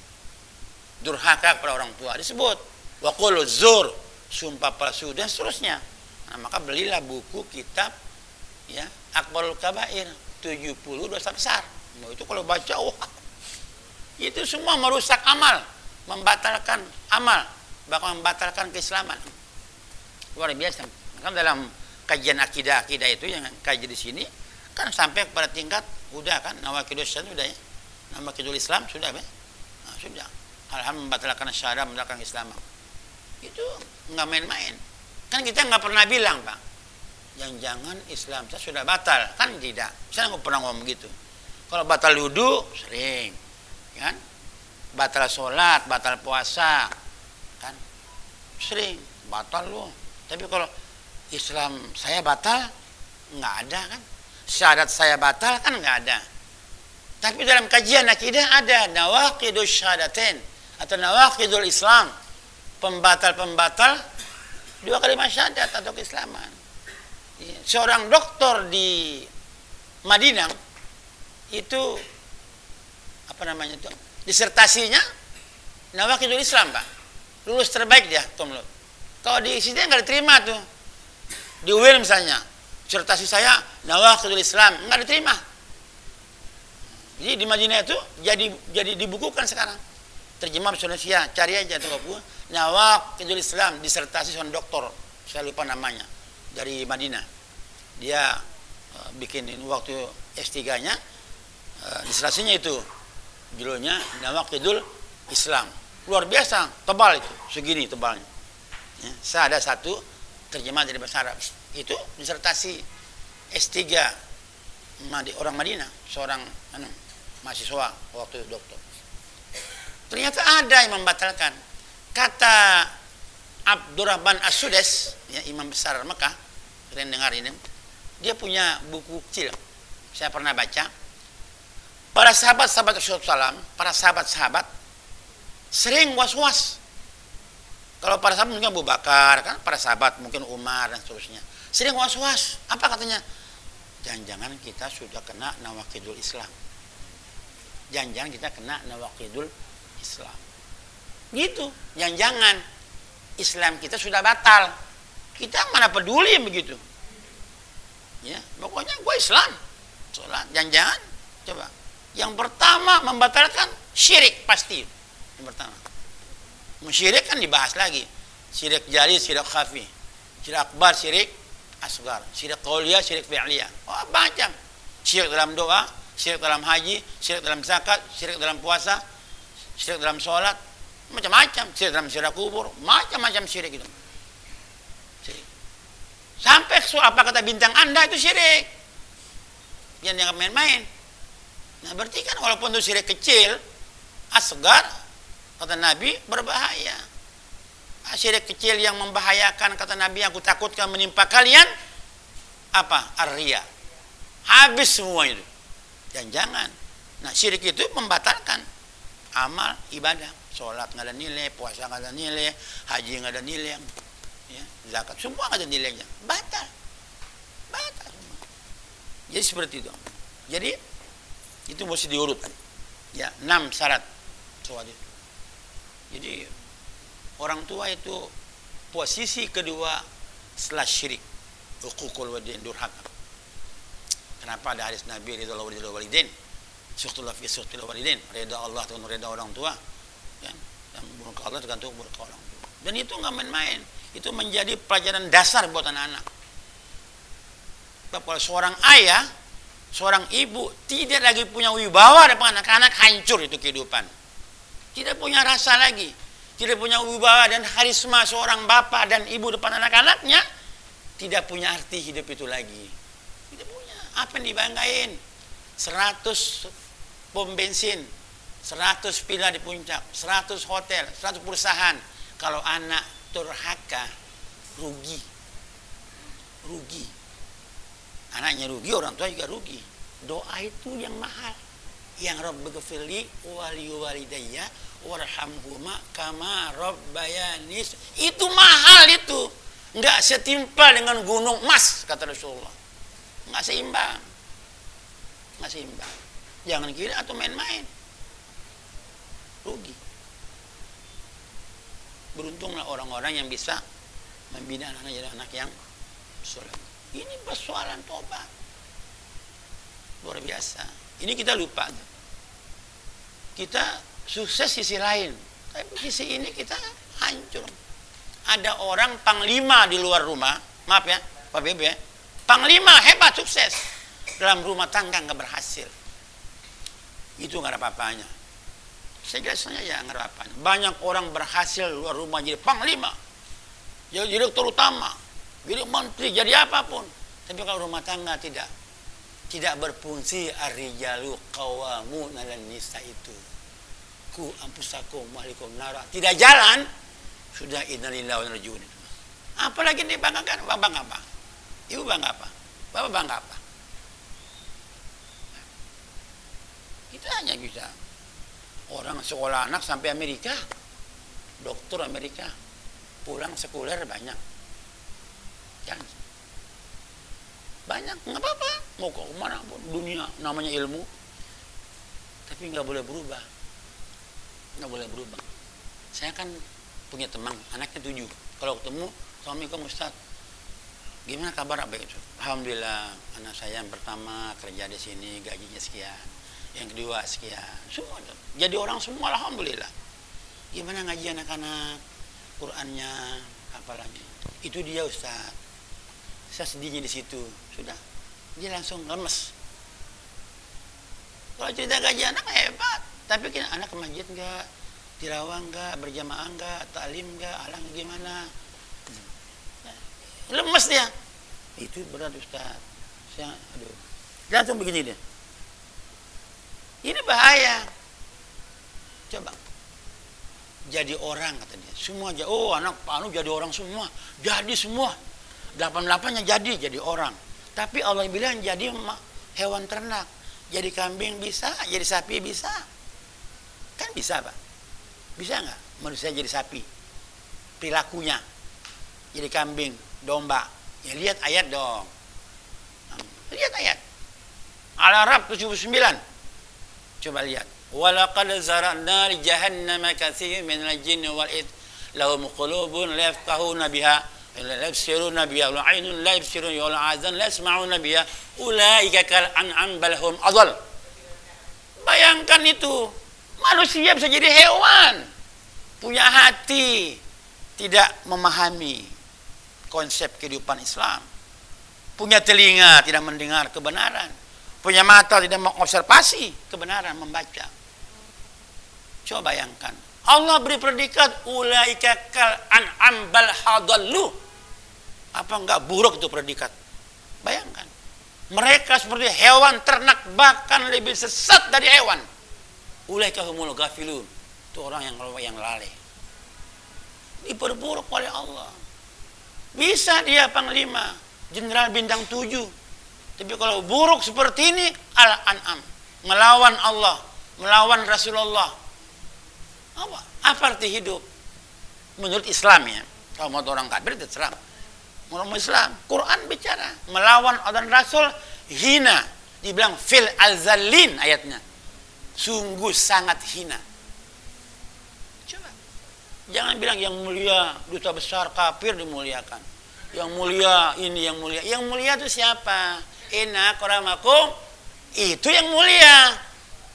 durhaka kepada orang tua disebut. Wa qulu zur, sumpah palsu dan seterusnya. Nah, maka belilah buku kitab ya, Akbarul Kabair, tujuh puluh dosa besar. Nah, itu kalau baca, wah, itu semua merusak amal, membatalkan amal, bahkan membatalkan keislaman. Luar biasa. Kan dalam kajian akidah-akidah itu yang kaji di sini kan sampai pada tingkat udah kan nawaqidus syahad sudah ya. Nawaqidul Islam sudah ya. Nah, sudah. Alhamdulillah membatalkan syahadat, membatalkan Islam. Itu enggak main-main. Kan kita enggak pernah bilang, Pak, yang jangan Islam saya sudah batal, kan tidak. Saya enggak pernah ngomong gitu. Kalau batal wudu sering, kan? Batal sholat, batal puasa, kan? Sering batal loh. Tapi kalau Islam saya batal, nggak ada kan? Syahadat saya batal kan nggak ada. Tapi dalam kajian akidah ada nawaqidus syahadatain atau nawaqidul Islam, pembatal-pembatal dua kalimat syahadat atau keislaman. Seorang doktor di Madinah itu apa namanya itu? Disertasinya nawaqidul Islam, Pak. Lulus terbaik dia, Komlot. Kalau di sini nggak diterima tuh. Di U I N misalnya, disertasi saya nawaqidul Islam nggak diterima. Jadi di Madinah itu jadi jadi dibukukan sekarang. Terjemah bahasa Indonesia, cari aja tuh buku nawaqidul Islam, disertasi seorang doktor, saya lupa namanya, dari Madinah. Dia uh, bikin waktu S tiga-nya, uh, disertasinya itu judulnya nawaqidul Islam. Luar biasa, tebal itu, segini tebalnya. Ya, saya ada satu terjemah dari bahasa Arab. Itu disertasi S tiga orang Madinah, seorang anu, mahasiswa waktu doktor. Ternyata ada yang membatalkan. Kata Abdurrahman As-Sudes, ya, imam besar Mekah, kalian dengar ini, dia punya buku kecil. Saya pernah baca. Para sahabat-sahabat Rasulullah, para sahabat-sahabat sering was-was. Kalau para sahabat mungkin Abu Bakar, kan para sahabat mungkin Umar dan seterusnya. Sering was-was. Apa katanya? Jangan-jangan kita sudah kena nawaqidul Islam. Jangan-jangan kita kena nawaqidul Islam. Gitu. Jangan-jangan Islam kita sudah batal. Kita mana peduli yang begitu. Ya, pokoknya gue Islam. Sholat. Jangan-jangan. Coba. Yang pertama membatalkan syirik pasti. Yang pertama. Syirik kan dibahas lagi. Syirik jali, syirik khafi. Syirik akbar, syirik asgar. Syirik qauliyah, syirik fi'liyah. Oh, macam. Syirik dalam doa, syirik dalam haji, syirik dalam zakat, syirik dalam puasa, syirik dalam sholat, macam-macam. Syirik dalam syirik kubur, macam-macam syirik itu. Syirik. Sampai apa kata bintang Anda itu syirik. Jangan dianggap main-main. Nah, berarti kan walaupun itu syirik kecil, asgar, kata Nabi, berbahaya. Syirik kecil yang membahayakan, kata Nabi, yang aku takutkan menimpa kalian, apa? Ar-riya. Habis semua itu. Dan jangan. Nah, syirik itu membatalkan amal ibadah. Sholat nggak ada nilai, puasa nggak ada nilai, haji nggak ada nilai, ya, zakat semua nggak ada nilainya. Batal. Batal semua. Jadi seperti itu. Jadi itu mesti diurut. Ya, enam syarat sholat itu. Jadi orang tua itu posisi kedua setelah syirik, uququl walidain, durhaka. Kenapa ada hadis Nabi ridha Allah ridha walidain, syukrullah fi syukril walidain, ridha Allah dengan ridha orang tua, kan? Dan murka Allah tergantung murka orang tua. Dan itu nggak main-main. Itu menjadi pelajaran dasar buat anak-anak. Kalau seorang ayah seorang ibu tidak lagi punya wibawa depan anak-anak, hancur itu kehidupan. Tidak punya rasa lagi, tidak punya wibawa dan karisma seorang bapak dan ibu depan anak-anaknya, tidak punya arti hidup itu lagi. Tidak punya. Apa yang dibanggain? seratus pom bensin, seratus villa di puncak, seratus hotel, seratus perusahaan. Kalau anak durhaka, rugi. Rugi. Anaknya rugi, orang tua juga rugi. Doa itu yang mahal. Yang Rabbighfirli wali walidayya warhamhuma kama rabbayani, itu mahal itu. Enggak setimpal dengan gunung emas, kata Rasulullah. Enggak seimbang. Enggak seimbang. Jangan kira atau main-main. Rugi. Beruntunglah orang-orang yang bisa membina anak-anak jadi anak yang soleh. Ini persoalan tobat. Luar biasa. Ini kita lupa. Kita sukses sisi lain, tapi sisi ini kita hancur. Ada orang panglima di luar rumah, maaf ya, Pak Bebe, ya. Panglima hebat sukses, dalam rumah tangga nggak berhasil. Itu nggak ada apa-apanya. Saya jelasnya ya nggak ada apa-apanya. Banyak orang berhasil luar rumah jadi panglima, jadi direktur utama, jadi menteri, jadi apapun. Tapi kalau rumah tangga tidak, tidak berfungsi, ar-rijalu qawwamun 'alan nisa itu. Ku ampusakum walikum nara. Tidak jalan, sudah innalillahi wa inna ilaihi raji'un. Apalagi dibanggakan, Bapak bangga apa? Ibu bangga apa? Bapak bangga apa? Kita hanya bisa. Orang sekolah anak sampai Amerika, dokter Amerika, pulang sekuler banyak. Jangan. Banyak, nggak apa-apa. Mau ke mana pun, dunia namanya ilmu. Tapi nggak boleh berubah. Nggak boleh berubah. Saya kan punya teman, anaknya tujuh. Kalau ketemu, Assalamualaikum Ustaz, gimana kabar abang itu? Alhamdulillah, anak saya yang pertama kerja di sini, gajinya sekian. Yang kedua sekian. Semua. Jadi orang semua, alhamdulillah. Gimana ngaji anak-anak, Qur'annya, hafalannya? Itu dia Ustaz. Saya sedihnya di situ. Sudah, dia langsung lemes. Kalau cerita gaji anak hebat, tapi kan anak ke masjid enggak, tilawah enggak, berjamaah enggak, taklim enggak, alang gimana? Lemes dia. Itu berat Ustaz. Saya, aduh. Dia langsung begini dia. Ini bahaya. Coba. Jadi orang kata dia. Semua aja. Oh anak Pak Anu jadi orang semua. Jadi semua. Delapan delapannya jadi jadi orang. Tapi Allah bilang jadi hewan ternak. Jadi kambing bisa, jadi sapi bisa. Kan bisa Pak. Bisa nggak manusia jadi sapi? Perilakunya. Jadi kambing, domba. Ya lihat ayat dong. Lihat ayat. Al-Araf tujuh puluh sembilan. Coba lihat. Walaqad zara'na li jahannama katsiran minal jinni wal ins lahum qulubun la yafqahuna biha la yabsiruna biha wa 'ainun la yabsiruna wa azan la yasma'una biha ulaika kal an'am bal hum adall. Bayangkan itu, manusia bisa jadi hewan, punya hati, tidak memahami konsep kehidupan Islam, punya telinga tidak mendengar kebenaran, punya mata tidak mengobservasi kebenaran, membaca. Coba bayangkan, Allah beri predikat ulaika kal an'am bal hadallu. Apa enggak buruk itu predikat? Bayangkan, mereka seperti hewan ternak, bahkan lebih sesat dari hewan. Ulaika humul ghafilun. Itu orang yang yang lalai. Diperburuk oleh Allah. Bisa dia panglima, jenderal bintang tujuh. Tapi kalau buruk seperti ini, al-an'am, melawan Allah, melawan Rasulullah. Apa? Apa arti hidup? Menurut Islam ya. Kalau mau orang kafir itu Islam. Menurut Islam, Quran bicara melawan Allah dan Rasul hina. Dibilang fil al-zallin ayatnya. Sungguh sangat hina. Coba. Jangan bilang yang mulia duta besar kafir dimuliakan. Yang mulia ini yang mulia. Yang mulia itu siapa? Inna akramakum itu yang mulia.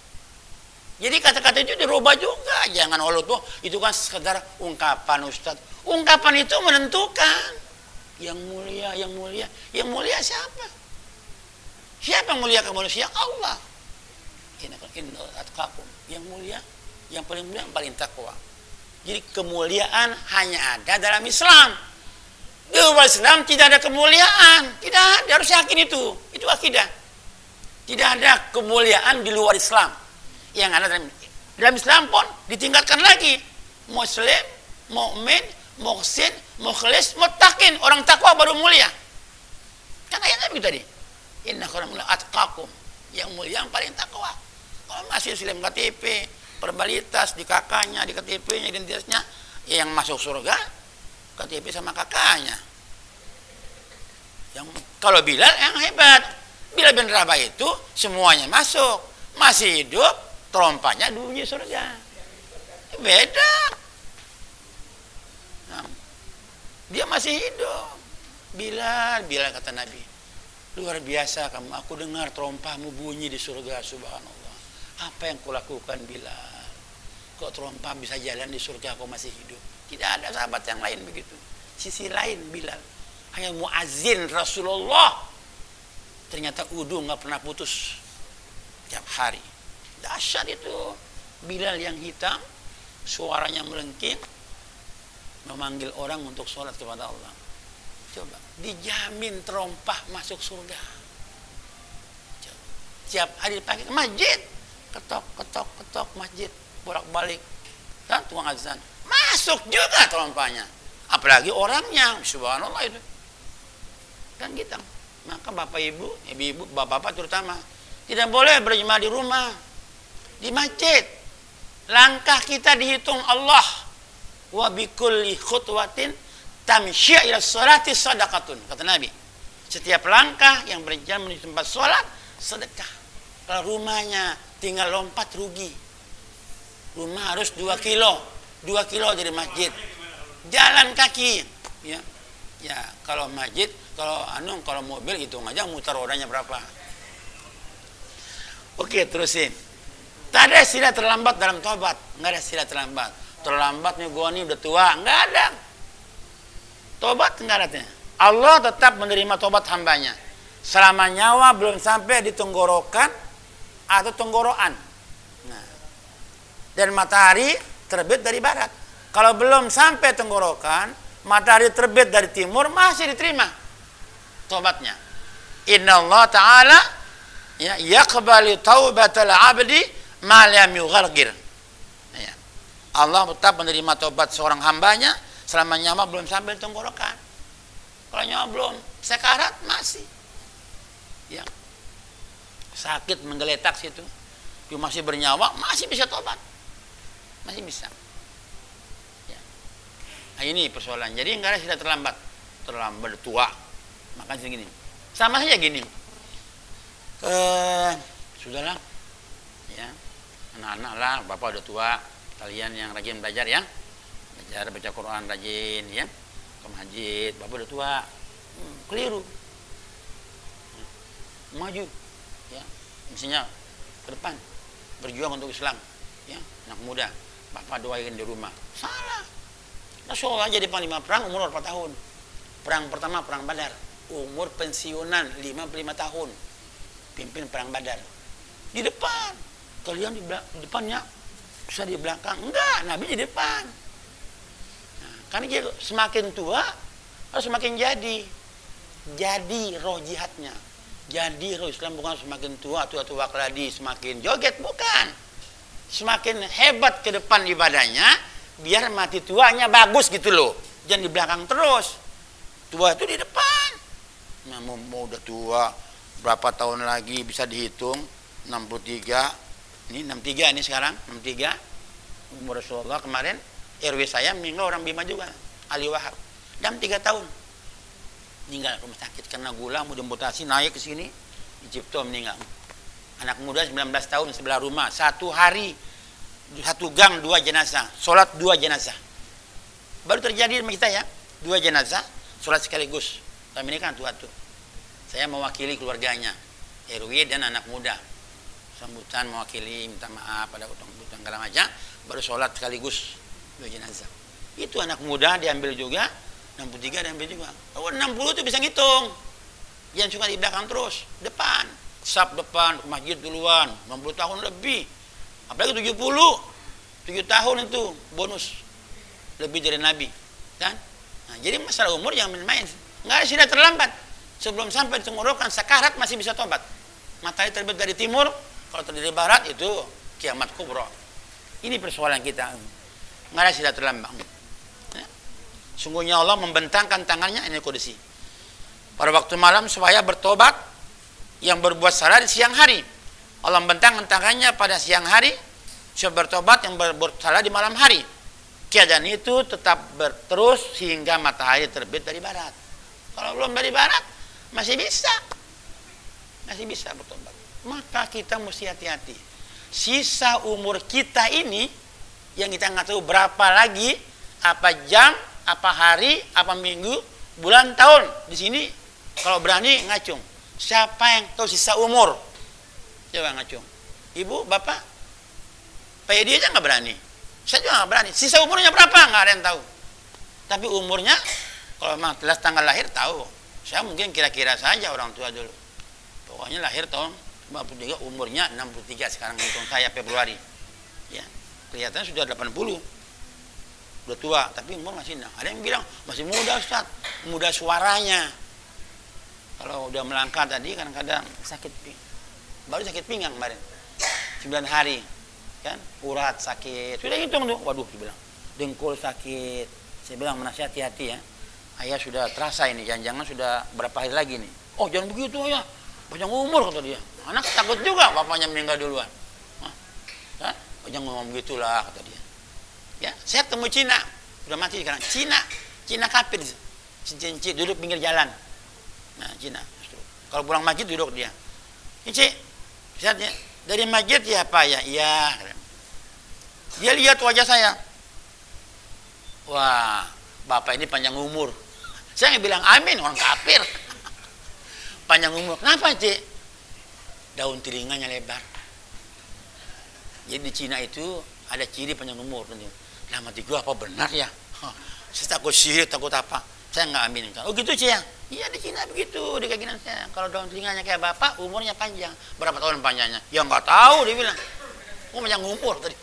Jadi kata-kata itu dirubah juga. Jangan Allah tuh itu kan sekedar ungkapan Ustaz. Ungkapan itu menentukan. Yang mulia, yang mulia, yang mulia siapa? Siapa yang mulia manusia? Allah. Inna atqakum, yang mulia, yang paling mulia, yang paling takwa. Jadi kemuliaan hanya ada dalam Islam. Di luar Islam tidak ada kemuliaan. Tidak ada, harus yakin itu. Itu akidah. Tidak ada kemuliaan di luar Islam. Yang ada dalam, dalam Islam pun ditingkatkan lagi. Muslim, mukmin, muhsin, mukhlis, muttaqin. Orang takwa baru mulia. Kan ayatnya begitu tadi. Inna khairal atqakum, yang mulia yang paling takwa. Kalau masih Islam K T P, verbalitas di kakaknya, di K T P-nya, identitasnya, ya yang masuk surga K T P sama kakaknya. Yang kalau Bilal yang hebat, Bilal bin Rabah itu semuanya masuk, masih hidup, trompanya bunyi surga. Beda. Nah, dia masih hidup. Bilal, Bilal kata Nabi, luar biasa kamu, aku dengar trompamu bunyi di surga, subhanallah. Apa yang kulakukan Bilal? Kok trompa bisa jalan di surga, kau masih hidup? Tidak ada sahabat yang lain begitu. Sisi lain Bilal, hanya muazzin Rasulullah. Ternyata udu nggak pernah putus tiap hari. Dahsyat itu. Bilal yang hitam, suaranya melengking, memanggil orang untuk sholat kepada Allah. Coba, dijamin terompah masuk surga. Coba. Tiap hari dipanggil ke masjid, ketok, ketok, ketok masjid, bolak-balik, dan tuang azan, masuk juga terompahnya. Apalagi orangnya, subhanallah itu. Kan kita, maka bapak ibu, ibu-ibu, bapak-bapak terutama, tidak boleh berjemaah di rumah, di masjid. Langkah kita dihitung Allah. Wa bikulli khutwatin tamsya ila sholati sadaqatun, kata Nabi. Setiap langkah yang berjalan menuju tempat sholat sedekah. Kalau rumahnya tinggal lompat rugi. Rumah harus dua kilo, dua kilo dari masjid. Jalan kaki, ya. Ya, kalau masjid, kalau anu, kalau mobil hitung aja muter rodanya berapa. Oke, terusin. Tak ada istilah terlambat dalam tobat, nggak ada istilah terlambat. Terlambat nih gua nih udah tua, nggak ada. Tobat nggak ada. Allah tetap menerima tobat hambanya selama nyawa belum sampai di tenggorokan atau tenggorokan. Nah, dan matahari terbit dari barat. Kalau belum sampai tenggorokan, matahari terbit dari timur, masih diterima tobatnya. Inna Allah Ta'ala ya yaqbalu taubatal abdi ma lam yughargir. Ya. Allah tetap menerima tobat seorang hambanya selama nyawa belum sampai tenggorokan. Kalau nyawa belum sekarat masih. Ya. Sakit menggeletak situ, dia masih bernyawa, masih bisa tobat. Masih bisa. Ya. Nah, ini persoalan. Jadi enggak ada sudah terlambat. Terlambat tua. Makanya segini. Sama saja gini. Eh, sudahlah. Ya. Anak-anak lah, bapak udah tua, kalian yang rajin belajar ya. Belajar baca Quran rajin ya. Ke masjid, bapak udah tua. Hmm, keliru. Maju ya, mestinya ke depan berjuang untuk Islam ya, anak muda bapak doain di rumah. Salah. Rasulullah jadi panglima perang umur berapa tahun? Perang pertama perang Badar, umur pensiunan lima puluh lima tahun, pimpin perang Badar di depan. Kalian di, di depannya, bisa di belakang. Enggak, Nabi di depan. Nah, karena dia semakin tua harus semakin jadi jadi roh jihadnya. Jadi roh Islam bukan semakin tua, tua-tua keladi semakin joget, bukan. Semakin hebat ke depan ibadahnya, biar mati tuanya bagus gitu loh. Jangan di belakang terus. Tua itu di depan. Nah, mau, mau udah tua, berapa tahun lagi bisa dihitung? enam puluh tiga. Ini enam puluh tiga ini sekarang, enam puluh tiga. Umur Rasulullah kemarin, R W saya meninggal orang Bima juga, Ali Wahab. Dalam tiga tahun. Meninggal rumah sakit karena gula, mudah mutasi naik ke sini, di Cipto meninggal. Anak muda sembilan belas tahun sebelah rumah, satu hari satu gang dua jenazah, sholat dua jenazah. Baru terjadi sama kita ya, dua jenazah, sholat sekaligus. Kami ini kan tua-tua. Saya mewakili keluarganya, R W dan anak muda. Sambutan mewakili, minta maaf pada utang-utang segala macam, baru sholat sekaligus dua jenazah. Itu anak muda diambil juga. enam puluh tiga dan B juga. Oh, enam puluh itu bisa ngitung. Jangan cuma di belakang terus, depan. saf depan ke masjid duluan, enam puluh tahun lebih. Apalagi tujuh puluh, tujuh tahun itu bonus lebih dari Nabi, kan? Nah, jadi masalah umur jangan main-main. Enggak ada sudah terlambat. Sebelum sampai tenggorokan sakarat masih bisa tobat. Matahari terbit dari timur, kalau terbit dari barat itu kiamat kubra. Ini persoalan kita. Enggak ada sudah terlambat. Ya. Sungguhnya Allah membentangkan tangannya ini kudisi. Pada waktu malam supaya bertobat yang berbuat salah di siang hari. Allah membentangkan tangannya pada siang hari supaya bertobat yang berbuat salah di malam hari. Keadaan itu tetap berterus hingga matahari terbit dari barat. Kalau belum dari barat masih bisa. Masih bisa bertobat. Maka kita mesti hati-hati. Sisa umur kita ini yang kita nggak tahu berapa lagi, apa jam, apa hari, apa minggu, bulan, tahun. Di sini kalau berani ngacung. Siapa yang tahu sisa umur? Coba ngacung. Ibu, bapak, Pak Edi aja nggak berani. Saya juga nggak berani. Sisa umurnya berapa? Nggak ada yang tahu. Tapi umurnya, kalau memang jelas tanggal lahir tahu. Saya mungkin kira-kira saja orang tua dulu. Pokoknya lahir tahun lima puluh tiga, umurnya enam puluh tiga sekarang hitung saya Februari. Ya, kelihatannya sudah delapan puluh. Udah tua, tapi umur masih enam. Ada yang bilang masih muda Ustaz, muda suaranya. Kalau udah melangkah tadi kadang-kadang sakit pinggang. Baru sakit pinggang kemarin. sembilan hari. Kan? Urat sakit. Sudah hitung tuh. Waduh, dia bilang. Dengkul sakit. Saya bilang menasihati hati ya. Ayah sudah terasa ini. Jangan-jangan sudah berapa hari lagi nih. Oh, jangan begitu ayah. Panjang umur kata dia. Anak takut juga bapaknya meninggal duluan. Hah? Kan? Oh, jangan ngomong begitulah kata dia. Ya, saya ketemu Cina. Sudah mati sekarang. Cina. Cina kafir. Cincin duduk pinggir jalan. Nah, Cina. Kalau pulang masjid duduk dia. Ini lihat ya, dari masjid ya apa ya? Iya. Dia lihat wajah saya. Wah, bapak ini panjang umur. Saya nggak bilang amin, orang kafir. Panjang umur. Kenapa, Cik? Daun telinganya lebar. Jadi di Cina itu ada ciri panjang umur. Nah, mati gua apa benar ya? Saya takut sihir, takut apa? Saya nggak amin. Oh gitu Cik ya? Iya di Cina begitu, di keyakinan saya. Kalau daun telinganya kayak bapak, umurnya panjang. Berapa tahun panjangnya? Ya nggak tahu, dia bilang. Oh panjang umur tadi.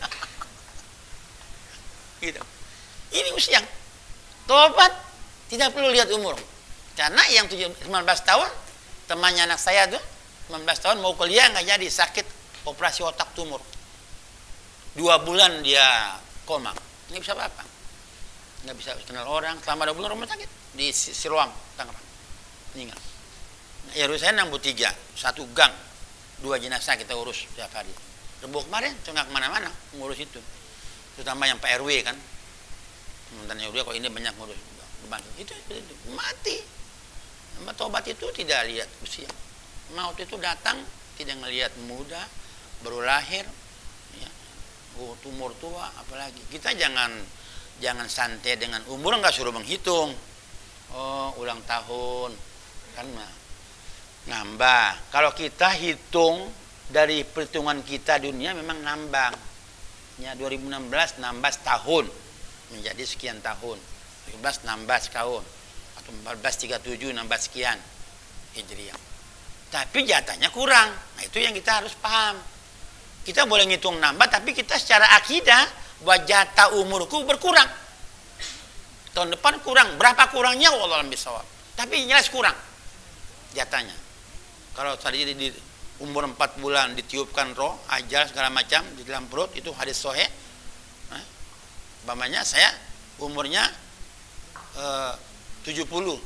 Gitu. Ini usia. Tobat tidak perlu lihat umur. Karena yang sembilan belas tahun, temannya anak saya tuh, sembilan belas tahun mau kuliah nggak jadi, sakit operasi otak tumor. Dua bulan dia koma, nggak bisa apa-apa. Nggak bisa kenal orang, selama dua bulan rumah sakit di Siloam, Tangerang. Meninggal. Nah, ya saya enam puluh tiga, satu gang, dua jenazah kita urus setiap hari. Rebo kemarin, saya nggak kemana-mana ngurus itu. Terutama yang Pak R W kan. Mantannya udah kok ini banyak ngurus. Itu, itu, itu. Mati. Nama tobat itu tidak lihat usia. Maut itu datang, tidak ngelihat muda, baru lahir, ya. Oh, tumor tua, apalagi. Kita jangan jangan santai dengan umur, nggak suruh menghitung. Oh, ulang tahun. Kan nambah. Kalau kita hitung dari perhitungan kita dunia memang nambang. Ya dua ribu enam belas nambah setahun menjadi sekian tahun. dua ribu empat belas nambah setahun. Atau empat belas tiga puluh tujuh nambah sekian Hijriah. Tapi jatahnya kurang. Nah, itu yang kita harus paham. Kita boleh ngitung nambah tapi kita secara akidah buat jatah umurku berkurang. Tahun depan kurang. Berapa kurangnya wallahu a'lam bishawab. Tapi jelas kurang jatahnya. Kalau tadi di umur empat bulan ditiupkan roh, ajal segala macam di dalam perut, itu hadis sahih. Nah, umpamanya saya umurnya eh, tujuh puluh.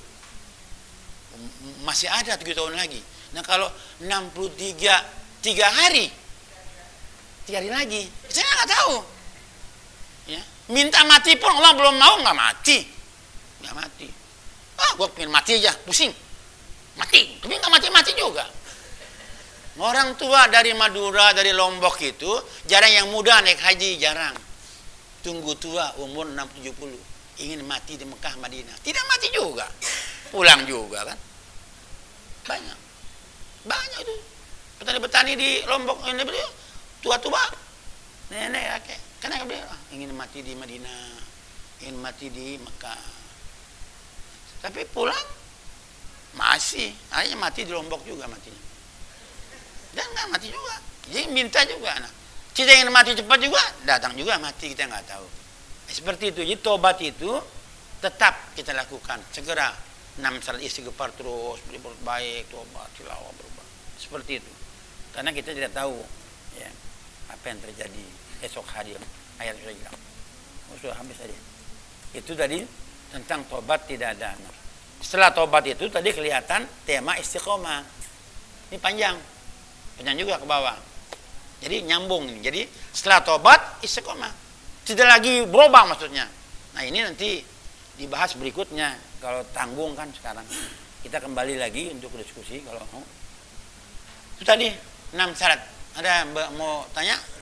Masih ada tujuh tahun lagi. Nah, kalau enam puluh tiga tiga hari. tiga hari lagi. Saya nggak tahu. Ya, minta mati pun Allah belum mau, nggak mati. Nggak mati. Ah, gua pengen mati aja, pusing. Mati, tapi nggak mati-mati juga. Orang tua dari Madura, dari Lombok itu jarang yang muda naik haji, jarang. Tunggu tua umur enam puluh tujuh puluh, ingin mati di Mekah Madinah, tidak mati juga, pulang juga kan. Banyak, banyak itu petani-petani di Lombok ini tua-tua, nenek kakek, karena dia ingin mati di Madinah, ingin mati di Mekah, tapi pulang masih, akhirnya mati di Lombok juga matinya. dan nggak mati juga. Jadi minta juga. Nah, kita ingin mati cepat juga, datang juga mati, kita nggak tahu. Nah, seperti itu. Jadi tobat itu tetap kita lakukan segera. Enam syarat istighfar terus, berbuat baik, tobat, tilawah, berubah. Seperti itu. Karena kita tidak tahu ya apa yang terjadi esok hari. Ayat sudah bilang. Oh, sudah habis tadi. Itu tadi tentang tobat tidak ada. Setelah tobat itu tadi kelihatan tema istiqomah. Ini panjang. Panjang juga ke bawah. Jadi nyambung ini. Jadi setelah tobat istiqomah. Tidak lagi berubah maksudnya. Nah, ini nanti dibahas berikutnya. Kalau tanggung kan sekarang. Kita kembali lagi untuk diskusi kalau mau. Itu tadi enam syarat. Ada yang mau tanya?